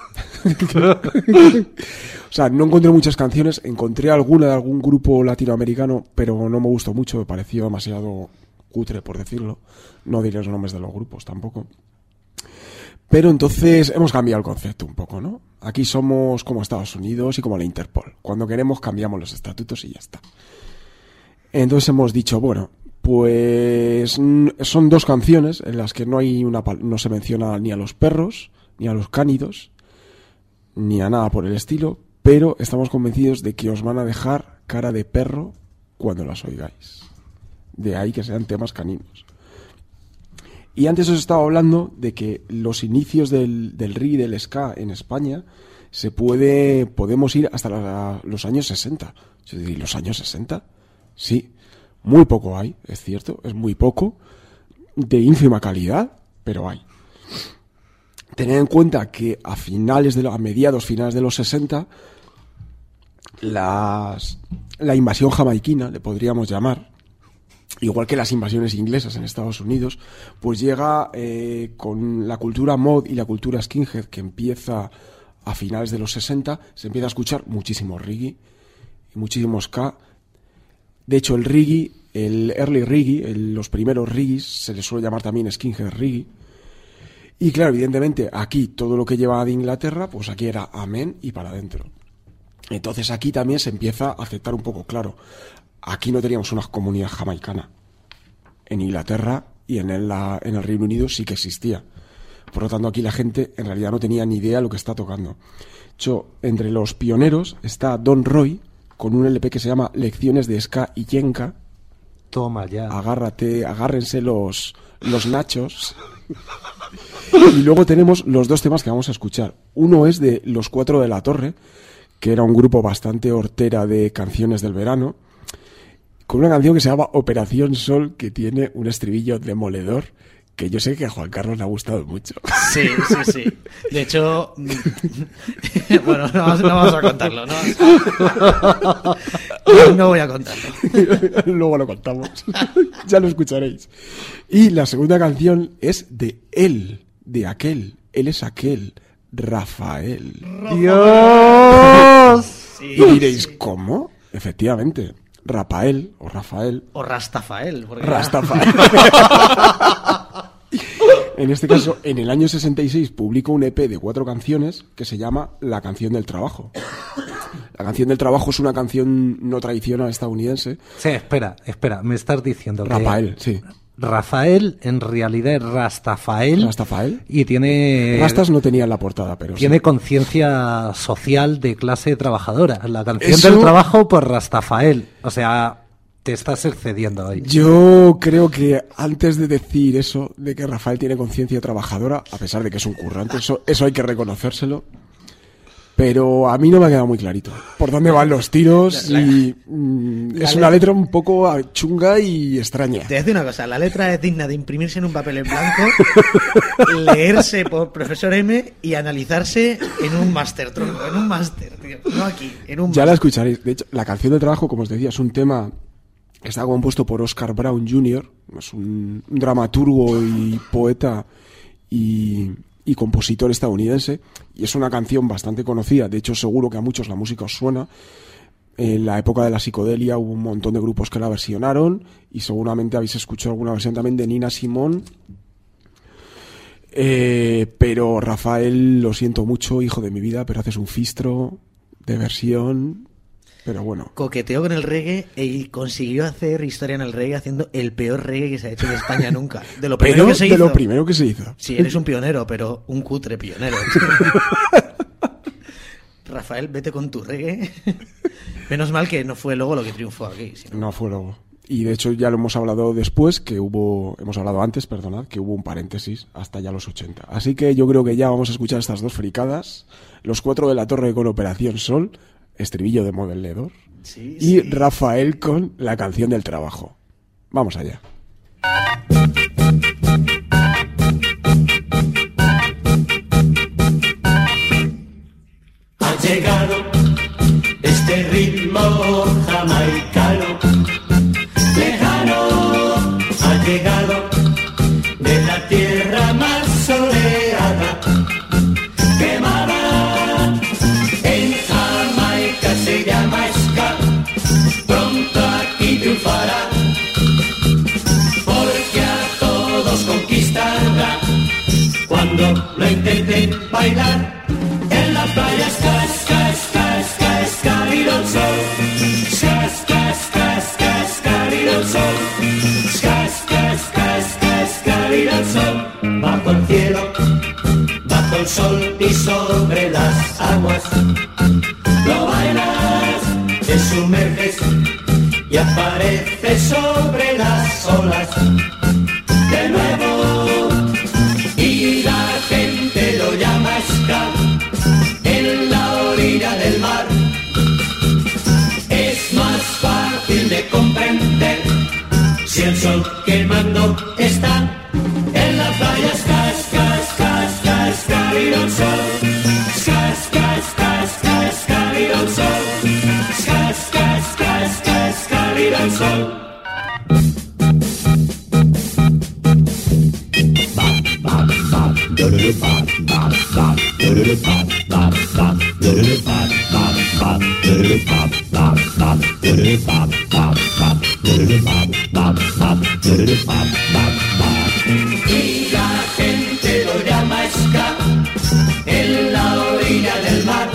O sea, no encontré muchas canciones, encontré alguna de algún grupo latinoamericano, pero no me gustó mucho, me pareció demasiado cutre, por decirlo. No diré los nombres de los grupos tampoco. Pero entonces hemos cambiado el concepto un poco, ¿no? Aquí somos como Estados Unidos y como la Interpol. Cuando queremos cambiamos los estatutos y ya está. Entonces hemos dicho, bueno, pues son dos canciones en las que no se menciona ni a los perros, ni a los cánidos, ni a nada por el estilo, pero estamos convencidos de que os van a dejar cara de perro cuando las oigáis. De ahí que sean temas caninos. Y antes os estaba hablando de que los inicios del reggae y del ska en España podemos ir hasta los años 60. Yo digo, ¿los años 60? Sí, muy poco hay, es cierto, es muy poco, de ínfima calidad, pero hay. Tened en cuenta que a mediados finales de los 60, la invasión jamaiquina, le podríamos llamar, igual que las invasiones inglesas en Estados Unidos, pues llega con la cultura mod y la cultura skinhead, que empieza a finales de los 60, se empieza a escuchar muchísimo reggae y muchísimo ska. De hecho, el reggae, el early reggae, los primeros reggaes, se les suele llamar también skinhead reggae. Y claro, evidentemente, aquí todo lo que lleva de Inglaterra, pues aquí era amén y para adentro. Entonces aquí también se empieza a aceptar un poco, claro. Aquí no teníamos una comunidad jamaicana. En Inglaterra y en el Reino Unido sí que existía. Por lo tanto, aquí la gente en realidad no tenía ni idea de lo que está tocando. De hecho, entre los pioneros está Don Roy, con un LP que se llama Lecciones de Ska y Yenka. Toma ya. Agárrense los nachos. Y luego tenemos los dos temas que vamos a escuchar. Uno es de Los Cuatro de la Torre, que era un grupo bastante hortera de canciones del verano, con una canción que se llama Operación Sol, que tiene un estribillo demoledor, que yo sé que a Juan Carlos le ha gustado mucho. Sí. De hecho, bueno, no vamos a contarlo, ¿no? No voy a contarlo. Luego lo contamos. Ya lo escucharéis. Y la segunda canción es de él, de aquel. Él es aquel, Rafael. ¡Dios! Sí, Y diréis, ¿cómo? Efectivamente, Rafael o Rafael. O Rastafael. Porque Rastafael. En este caso, en el año 66 publicó un EP de 4 canciones que se llama La Canción del Trabajo. La Canción del Trabajo es una canción no tradicional estadounidense. Sí, espera, me estás diciendo Rafael, sí. Rafael en realidad es Rastafael. ¿Rastafael? Y tiene... Rastas no tenía en la portada, pero tiene sí. conciencia social de clase trabajadora. La canción Eso- del trabajo por Rastafael. O sea, te estás excediendo ahí. Yo creo que antes de decir eso, de que Rafael tiene conciencia trabajadora, a pesar de que es un currante, eso hay que reconocérselo. Pero a mí no me ha quedado muy clarito por dónde van los tiros y es una letra un poco chunga y extraña. Te voy a decir una cosa, la letra es digna de imprimirse en un papel en blanco, leerse por profesor M y analizarse en un máster, tronco, en un máster, tío, no aquí, en un Ya la máster. escucharéis. De hecho, la canción de trabajo, como os decía, es un tema que está compuesto por Oscar Brown Jr., es un dramaturgo y poeta y compositor estadounidense, y es una canción bastante conocida. De hecho, seguro que a muchos la música os suena. En la época de la psicodelia hubo un montón de grupos que la versionaron, y seguramente habéis escuchado alguna versión también de Nina Simone. Pero Rafael, lo siento mucho, hijo de mi vida, pero haces un fistro de versión. Pero bueno. Coqueteó con el reggae y consiguió hacer historia en el reggae haciendo el peor reggae que se ha hecho en España nunca. De lo primero Pero que se de hizo. lo primero que se hizo. Sí, eres un pionero, pero un cutre pionero. Rafael, vete con tu reggae. Menos mal que no fue luego lo que triunfó aquí. Sino... No fue luego. Y de hecho ya lo hemos hablado después, hemos hablado antes, perdonad, que hubo un paréntesis hasta ya los 80. Así que yo creo que ya vamos a escuchar estas dos fricadas. Los 4 de la Torre con Operación Sol, estribillo de Modeledor, Sí, y sí. Rafael con la canción del trabajo. Vamos allá. Ha llegado este ritmo jamaicano, lejano, ha llegado de la tierra más soleada, quemada, en Jamaica se llama ska, pronto aquí triunfará, porque a todos conquistará, cuando lo intenten bailar. En la playa ska, ska, ska, ska, ska, y del sol. Ska, ska, ska, ska, ska, y del sol. Ska, ska, ska, ska, ska, y del sol. Bajo el cielo, bajo el sol y sobre las aguas. Lo bailas, te sumerges y apareces sobre las olas. De nuevo, y la gente lo llama ska. En la orilla del mar es más fácil de comprender si el sol quemando está en la playa. Ska, ska, ska, ska, ska, y del sol. Ska, ska, ska, ska, ska, y del sol. Ska, ska, ska, ska, ska, y del sol. Y la gente lo llama ska en la orilla del mar.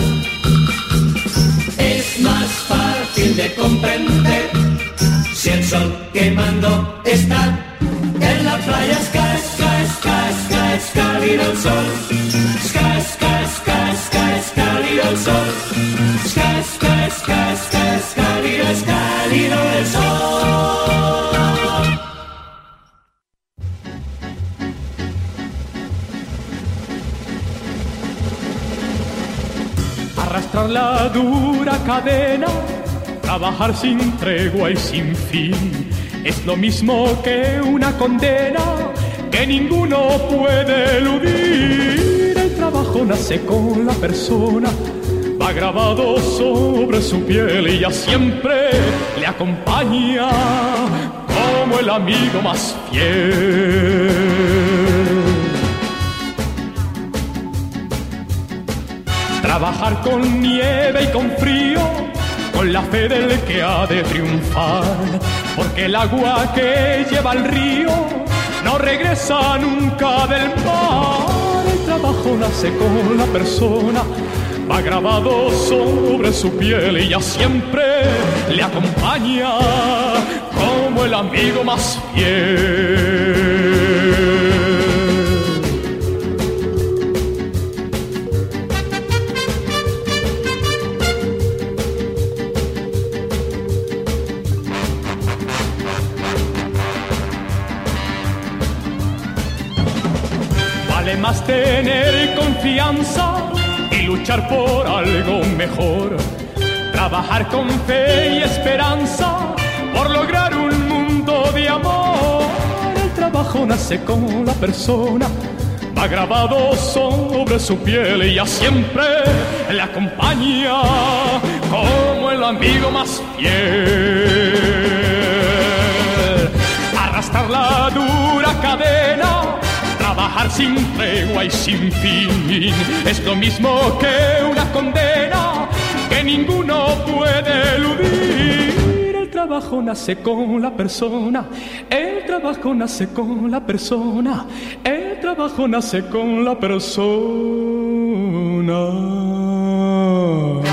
Es más fácil de comprender si el sol quemando está en la playa. Ska, ska, ska, ska, ska, y del sol. Ska, ska, ska, ska, ska, y del sol. Ska, ska, ska, ska, ska, y del cálido del sol. Arrastrar la dura cadena, trabajar sin tregua y sin fin, es lo mismo que una condena que ninguno puede eludir. El trabajo nace con la persona, va grabado sobre su piel y ya siempre le acompaña como el amigo más fiel. Trabajar con nieve y con frío, con la fe del que ha de triunfar, porque el agua que lleva al río no regresa nunca del mar. El trabajo nace con la persona, va grabado sobre su piel y ya siempre le acompaña como el amigo más fiel. Vale más tener confianza y luchar por algo mejor, trabajar con fe y esperanza por lograr un mundo de amor. El trabajo nace con la persona, va grabado sobre su piel y ya siempre le acompaña como el amigo más fiel. Arrastrar la dura cadena, trabajar sin tregua y sin fin, es lo mismo que una condena que ninguno puede eludir. El trabajo nace con la persona, el trabajo nace con la persona, el trabajo nace con la persona.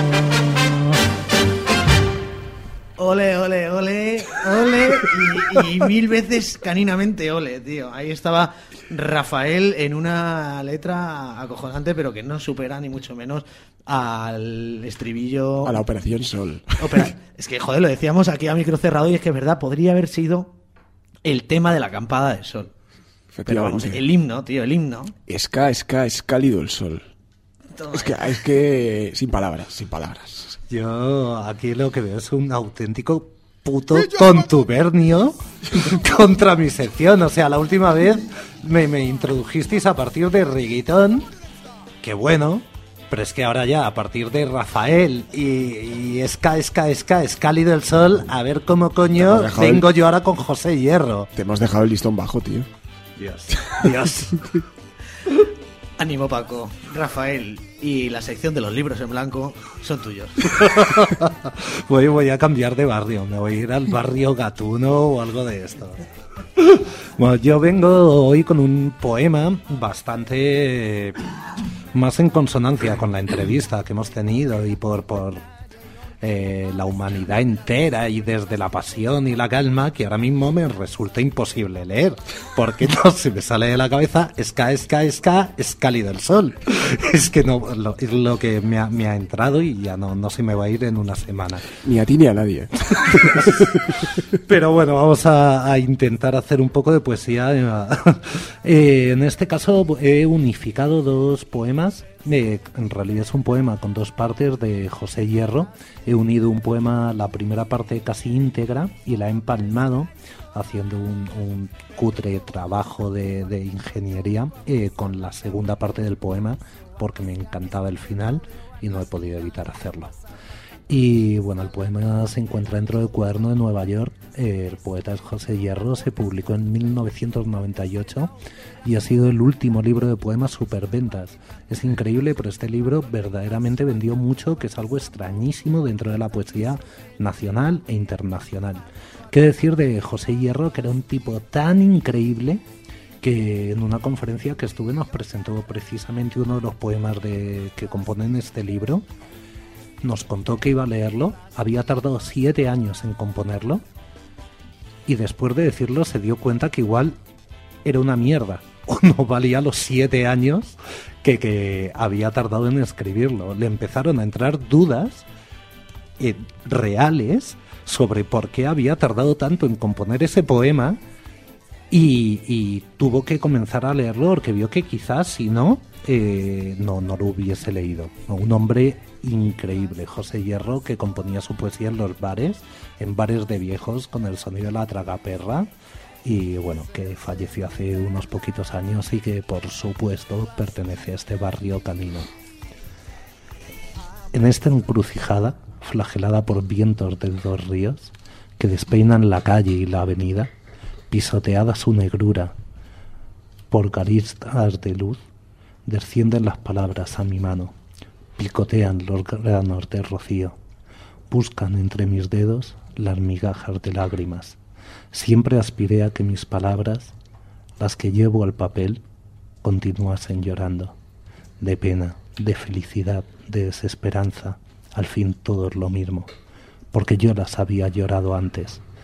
Ole, ole, ole, ole y 1000 veces caninamente ole, tío. Ahí estaba Rafael en una letra acojonante, pero que no supera ni mucho menos al estribillo... A la Operación Sol. Es que, joder, lo decíamos aquí a micro cerrado y es que es verdad, podría haber sido el tema de la acampada de sol. Pero vamos, el himno, tío, el himno. Es cálido el sol. Es que sin palabras. Yo aquí lo que veo es un auténtico puto contubernio contra mi sección. O sea, la última vez me introdujisteis a partir de reggaetón, que bueno, pero es que ahora ya a partir de Rafael y es cálido el sol, a ver cómo coño vengo yo ahora con José Hierro. Te hemos dejado el listón bajo, tío. Dios. Ánimo, Paco, Rafael y la sección de los libros en blanco son tuyos. Voy a cambiar de barrio, me voy a ir al barrio Gatuno o algo de esto. Bueno, yo vengo hoy con un poema bastante más en consonancia con la entrevista que hemos tenido y por la humanidad entera y desde la pasión y la calma, que ahora mismo me resulta imposible leer porque no se me sale de la cabeza. Es cálido el sol. Es que no, es lo que me ha entrado y ya no se me va a ir en una semana. Ni a ti ni a nadie. Pero bueno, vamos a intentar hacer un poco de poesía. En este caso he unificado dos poemas. En realidad es un poema con dos partes de José Hierro. He unido un poema, la primera parte casi íntegra, y la he empalmado haciendo un cutre trabajo de ingeniería con la segunda parte del poema, porque me encantaba el final y no he podido evitar hacerlo. Y bueno, el poema se encuentra dentro del Cuaderno de Nueva York. El poeta es José Hierro, se publicó en 1998 y ha sido el último libro de poemas superventas. Es increíble, pero este libro verdaderamente vendió mucho, que es algo extrañísimo dentro de la poesía nacional e internacional. ¿Qué decir de José Hierro, que era un tipo tan increíble que en una conferencia que estuve nos presentó precisamente uno de los poemas que componen este libro? Nos contó que iba a leerlo, había tardado 7 años en componerlo y después de decirlo se dio cuenta que igual era una mierda o no valía los 7 años que había tardado en escribirlo. Le empezaron a entrar dudas reales sobre por qué había tardado tanto en componer ese poema y tuvo que comenzar a leerlo porque vio que quizás si no lo hubiese leído. Un hombre increíble, José Hierro, que componía su poesía en bares de viejos con el sonido de la tragaperra, y bueno, que falleció hace unos poquitos años y que por supuesto pertenece a este barrio canino. En esta encrucijada, flagelada por vientos de dos ríos que despeinan la calle y la avenida, pisoteada su negrura por caristas de luz, descienden las palabras a mi mano, picotean los granos de rocío, buscan entre mis dedos las migajas de lágrimas. Siempre aspiré a que mis palabras, las que llevo al papel, continuasen llorando, de pena, de felicidad, de desesperanza, al fin todo es lo mismo, porque yo las había llorado antes.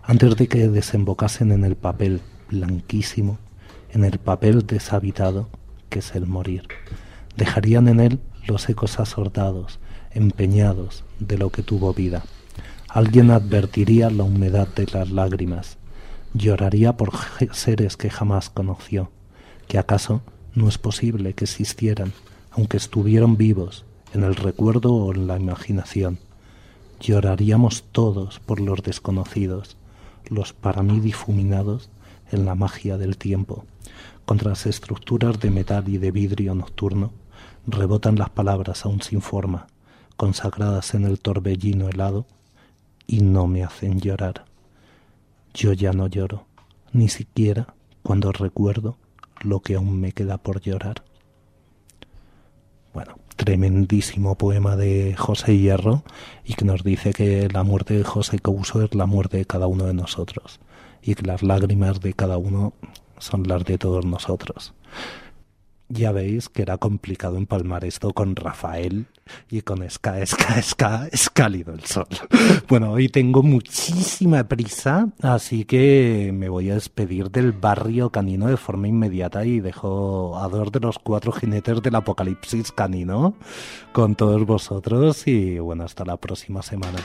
antes de que desembocasen en el papel blanquísimo, en el papel deshabitado que es el morir. Dejarían en él los ecos asordados, empeñados de lo que tuvo vida. Alguien advertiría la humedad de las lágrimas, lloraría por seres que jamás conoció, que acaso no es posible que existieran, aunque estuvieron vivos en el recuerdo o en la imaginación. Lloraríamos todos por los desconocidos, los para mí difuminados en la magia del tiempo. Contra las estructuras de metal y de vidrio nocturno rebotan las palabras aún sin forma, consagradas en el torbellino helado, y no me hacen llorar. Yo ya no lloro, ni siquiera cuando recuerdo lo que aún me queda por llorar. Bueno, tremendísimo poema de José Hierro, y que nos dice que la muerte de José Couso es la muerte de cada uno de nosotros, y que las lágrimas de cada uno son las de todos nosotros. Ya veis que era complicado empalmar esto con Rafael y con es cálido el sol. Bueno, hoy tengo muchísima prisa, así que me voy a despedir del barrio canino de forma inmediata y dejo a 2 de los 4 jinetes del apocalipsis canino con todos vosotros y bueno, hasta la próxima semana.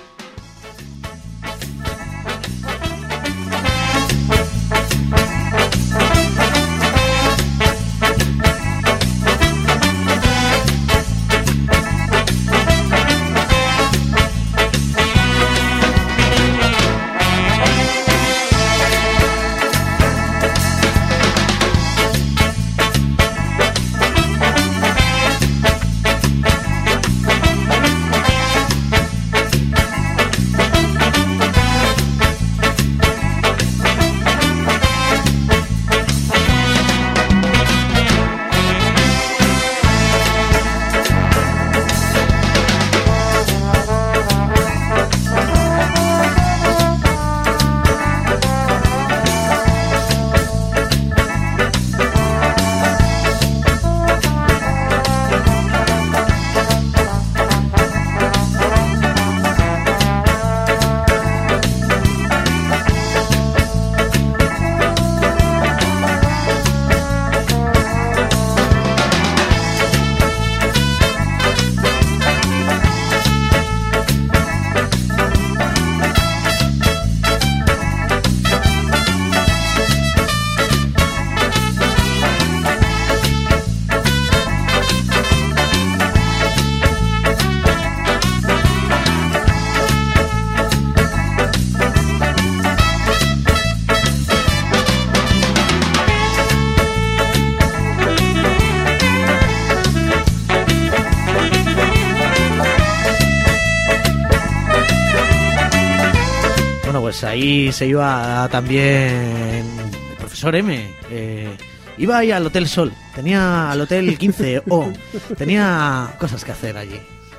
Ahí se iba también el profesor M. Iba ahí al Hotel Sol, tenía al Hotel 15O, tenía cosas que hacer allí.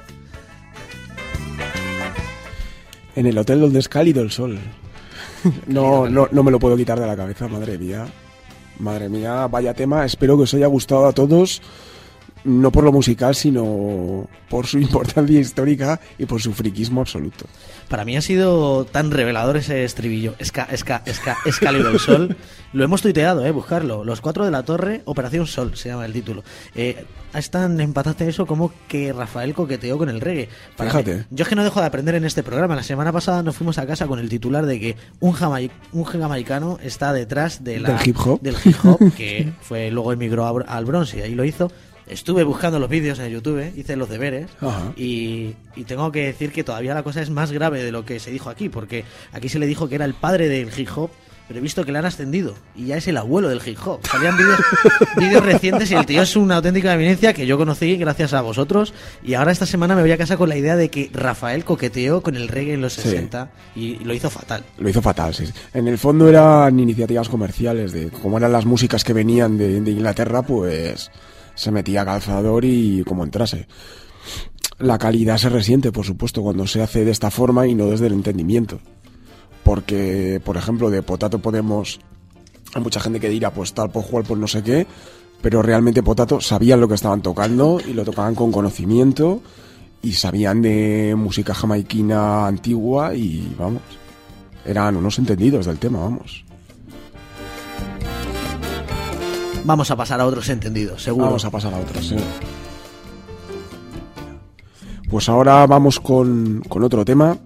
En el hotel donde es cálido el sol. No me lo puedo quitar de la cabeza, madre mía. Madre mía, vaya tema. Espero que os haya gustado a todos. No por lo musical, sino por su importancia histórica y por su friquismo absoluto. Para mí ha sido tan revelador ese estribillo. Es cálido el sol. Lo hemos tuiteado, buscarlo. Los 4 de la Torre, Operación Sol, se llama el título. Es tan empatante eso como que Rafael coqueteó con el reggae. Fíjate. Yo es que no dejo de aprender en este programa. La semana pasada nos fuimos a casa con el titular de que un jamaicano está detrás de del hip hop, que fue luego emigró al Bronx y ahí lo hizo. Estuve buscando los vídeos en YouTube, hice los deberes. Ajá. Y tengo que decir que todavía la cosa es más grave de lo que se dijo aquí, porque aquí se le dijo que era el padre del hip hop, pero he visto que le han ascendido y ya es el abuelo del hip hop. Salían vídeos recientes y el tío es una auténtica eminencia que yo conocí gracias a vosotros, y ahora esta semana me voy a casa con la idea de que Rafael coqueteó con el reggae en los 60 y lo hizo fatal. Lo hizo fatal, sí. En el fondo eran iniciativas comerciales de como eran las músicas que venían de Inglaterra, pues se metía calzador y como entrase. La calidad se resiente, por supuesto, cuando se hace de esta forma y no desde el entendimiento. Porque, por ejemplo, de Potato podemos... Hay mucha gente que dirá, pues tal, pues cual, pues no sé qué, pero realmente Potato sabían lo que estaban tocando y lo tocaban con conocimiento y sabían de música jamaiquina antigua y, vamos, eran unos entendidos del tema, vamos. Vamos a pasar a otros entendidos, seguro. Vamos a pasar a otros, sí. Pues ahora vamos con otro tema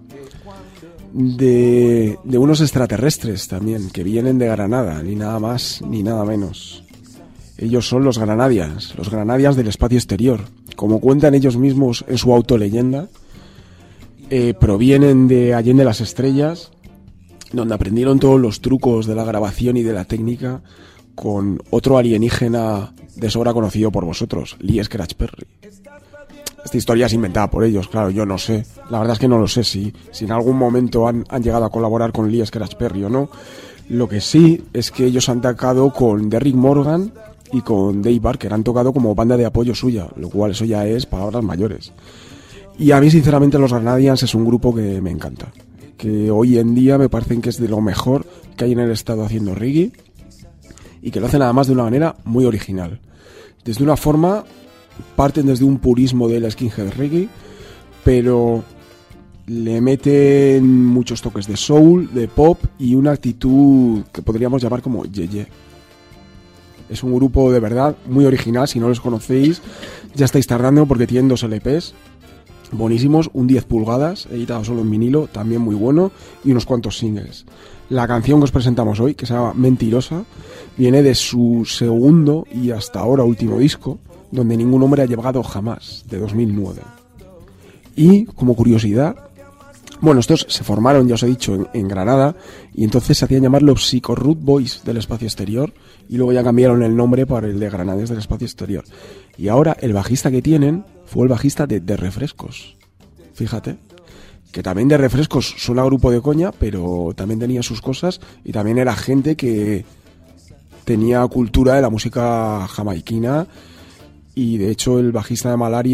de unos extraterrestres también, que vienen de Granada, ni nada más ni nada menos. Ellos son los Granadians del espacio exterior. Como cuentan ellos mismos en su autoleyenda, provienen de Allende las Estrellas, donde aprendieron todos los trucos de la grabación y de la técnica con otro alienígena de sobra conocido por vosotros, Lee Scratch Perry. Esta historia es inventada por ellos, claro, yo no sé. La verdad es que no lo sé si en algún momento han llegado a colaborar con Lee Scratch Perry o no. Lo que sí es que ellos han tocado con Derrick Morgan y con Dave Barker, han tocado como banda de apoyo suya, lo cual eso ya es palabras mayores. Y a mí sinceramente los Granadians es un grupo que me encanta, que hoy en día me parecen que es de lo mejor que hay en el estado haciendo reggae, y que lo hacen además de una manera muy original. Desde una forma, parten desde un purismo del skinhead reggae, pero le meten muchos toques de soul, de pop y una actitud que podríamos llamar como yeye. Es un grupo de verdad muy original. Si no los conocéis, ya estáis tardando, porque tienen 2 LPs buenísimos, un 10 pulgadas editado solo en vinilo, también muy bueno, y unos cuantos singles. La canción que os presentamos hoy, que se llama Mentirosa, viene de su segundo y hasta ahora último disco, donde ningún hombre ha llegado jamás, de 2009. Y como curiosidad, bueno, estos se formaron, ya os he dicho, en Granada, y entonces se hacían llamar los Psycho Root Boys del espacio exterior, y luego ya cambiaron el nombre para el de Granades del espacio exterior. Y ahora el bajista que tienen fue el bajista de Refrescos. Fíjate, que también de Refrescos suena grupo de coña, pero también tenía sus cosas, y también era gente que tenía cultura de la música jamaiquina. Y de hecho el bajista de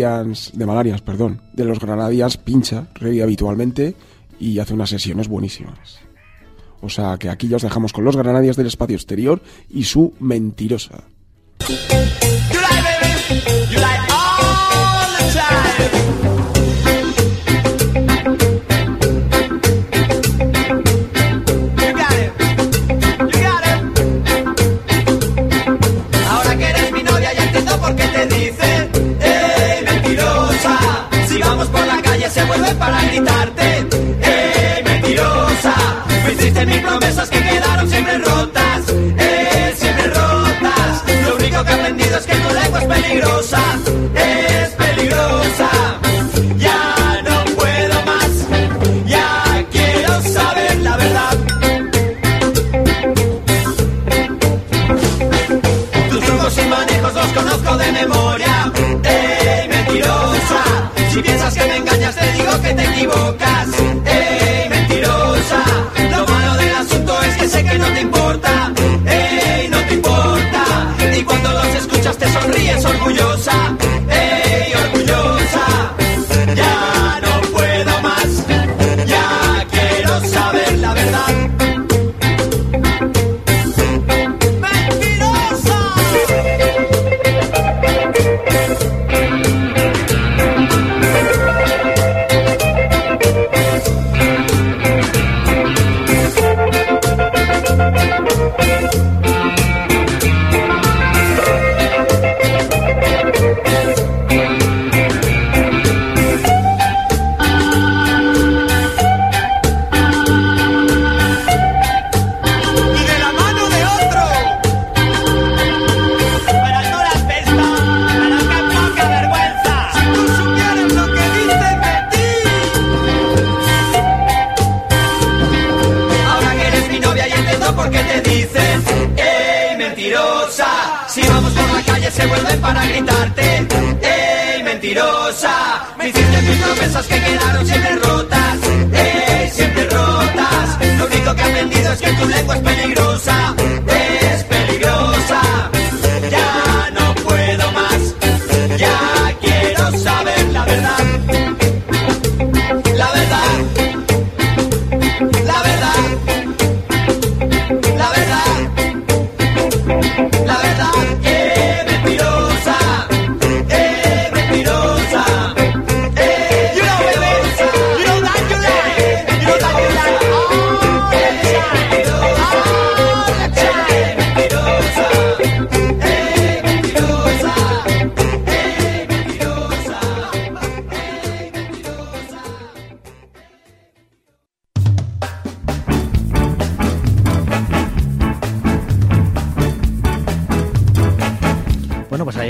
los Granadians pincha reggae habitualmente y hace unas sesiones buenísimas. O sea que aquí ya os dejamos con los Granadians del espacio exterior y su Mentirosa. Se vuelve para gritarte, ¡ey, mentirosa! Me hiciste mil promesas que quedaron siempre rotas, siempre rotas. Lo único que he aprendido es que tu lengua es peligrosa, es peligrosa. Ya no puedo más, ya quiero saber la verdad. Tus trucos y manejos los conozco de memoria, ¡ey, mentirosa! Si piensas que me engañas, te digo que te equivocas. ¡Ey, mentirosa! Lo malo del asunto es que sé que no te importa. ¡Ey, no te importa! Y cuando los escuchas te sonríes orgullosa. ¡Ey, orgullosa! Ya no puedo más, ya quiero saber la verdad. ¡Mentirosa! Se vuelven para gritarte, ¡ey, mentirosa! Me hiciste tus promesas que quedaron siempre rotas, ¡ey, siempre rotas! Lo único que he aprendido es que tu lengua es peligrosa, es peligrosa. Ya no puedo más, ya quiero saber la verdad. La verdad, la verdad, la verdad, la verdad. You know that you like, you know that you like.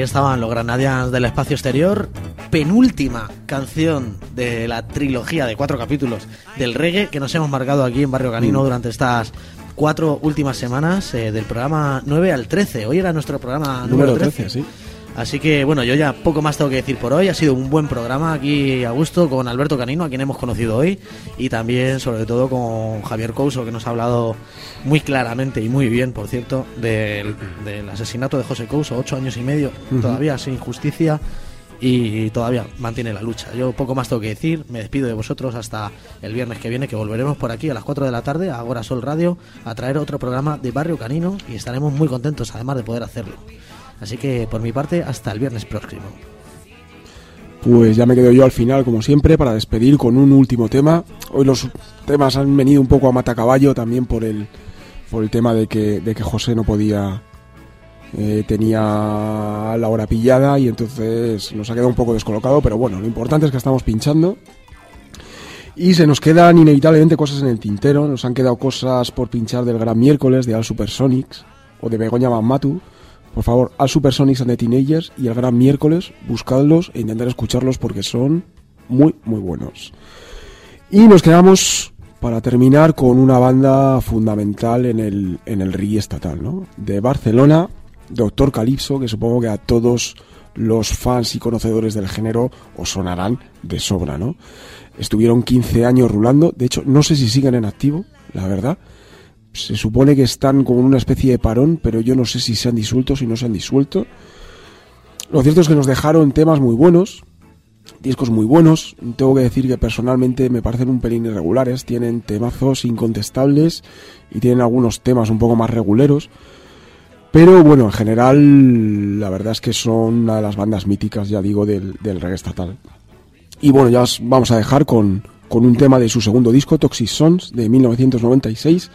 estaban los Granadians del Espacio Exterior, penúltima canción de la trilogía de 4 capítulos del reggae que nos hemos marcado aquí en Barrio Canino durante estas 4 últimas semanas, del programa 9 al 13. Hoy era nuestro programa número 13, sí. Así que bueno, yo ya poco más tengo que decir por hoy. Ha sido un buen programa aquí a gusto con Alberto Canino, a quien hemos conocido hoy, y también sobre todo con Javier Couso, que nos ha hablado muy claramente y muy bien, por cierto, del asesinato de José Couso, 8 años y medio, todavía sin justicia, y todavía mantiene la lucha. Yo poco más tengo que decir, me despido de vosotros hasta el viernes que viene, que volveremos por aquí a las 4 de la tarde a Agora Sol Radio a traer otro programa de Barrio Canino, y estaremos muy contentos además de poder hacerlo. Así que por mi parte, hasta el viernes próximo. Pues ya me quedo yo al final, como siempre, para despedir con un último tema. Hoy los temas han venido un poco a matacaballo, también por el tema de que José no podía, tenía la hora pillada, y entonces nos ha quedado un poco descolocado, pero bueno, lo importante es que estamos pinchando y se nos quedan inevitablemente cosas en el tintero. Nos han quedado cosas por pinchar del Gran Miércoles, de All Supersonics o de Begoña Manmatu. Por favor, All Supersonics and the Teenagers y el Gran Miércoles, buscadlos e intentar escucharlos porque son muy, muy buenos. Y nos quedamos, para terminar, con una banda fundamental en el reggae estatal, ¿no? De Barcelona, Doctor Calypso, que supongo que a todos los fans y conocedores del género os sonarán de sobra, ¿no? Estuvieron 15 años rulando, de hecho, no sé si siguen en activo, la verdad. Se supone que están como en una especie de parón, pero yo no sé si se han disuelto o si no se han disuelto. Lo cierto es que nos dejaron temas muy buenos, discos muy buenos. Tengo que decir que personalmente me parecen un pelín irregulares. Tienen temazos incontestables y tienen algunos temas un poco más reguleros. Pero bueno, en general, la verdad es que son una de las bandas míticas, ya digo, del reggae estatal. Y bueno, ya os vamos a dejar con un tema de su segundo disco, Toxic Sons, de 1996.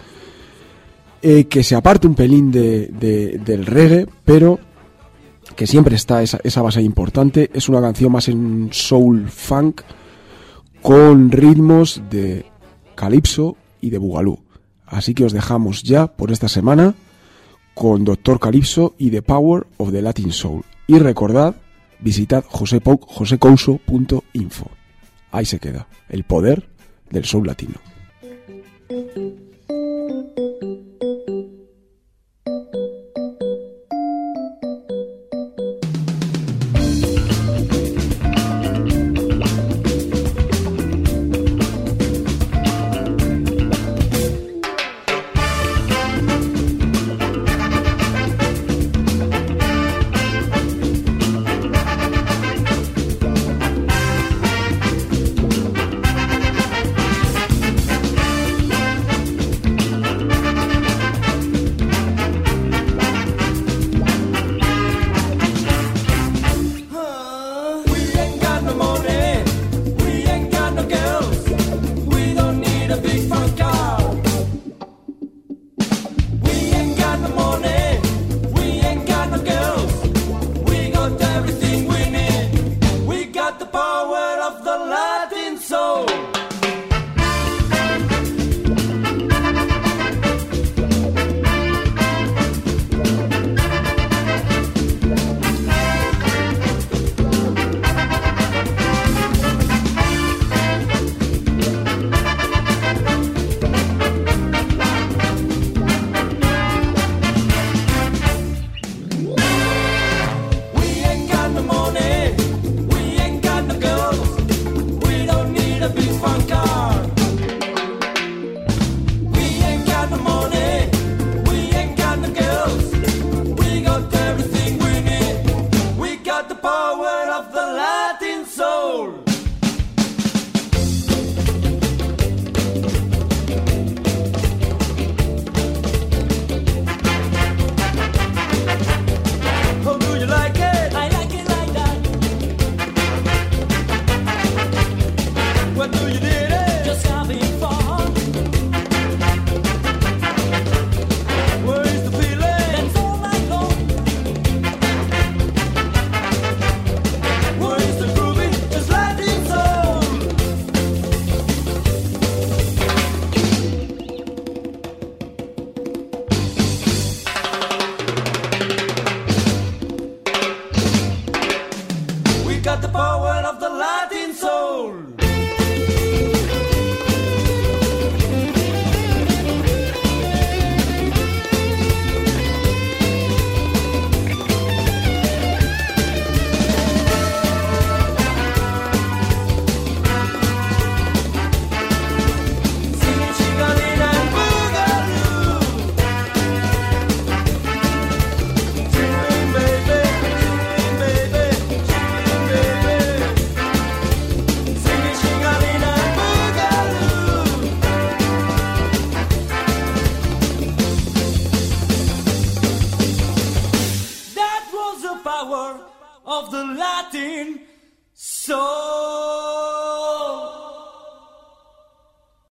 Que se aparte un pelín del reggae, pero que siempre está esa base importante. Es una canción más en soul funk, con ritmos de calypso y de boogaloo. Así que os dejamos ya por esta semana con Doctor Calypso y The Power of the Latin Soul. Y recordad, visitad josecouso.info. Ahí se queda, el poder del soul latino. power of the Latin soul.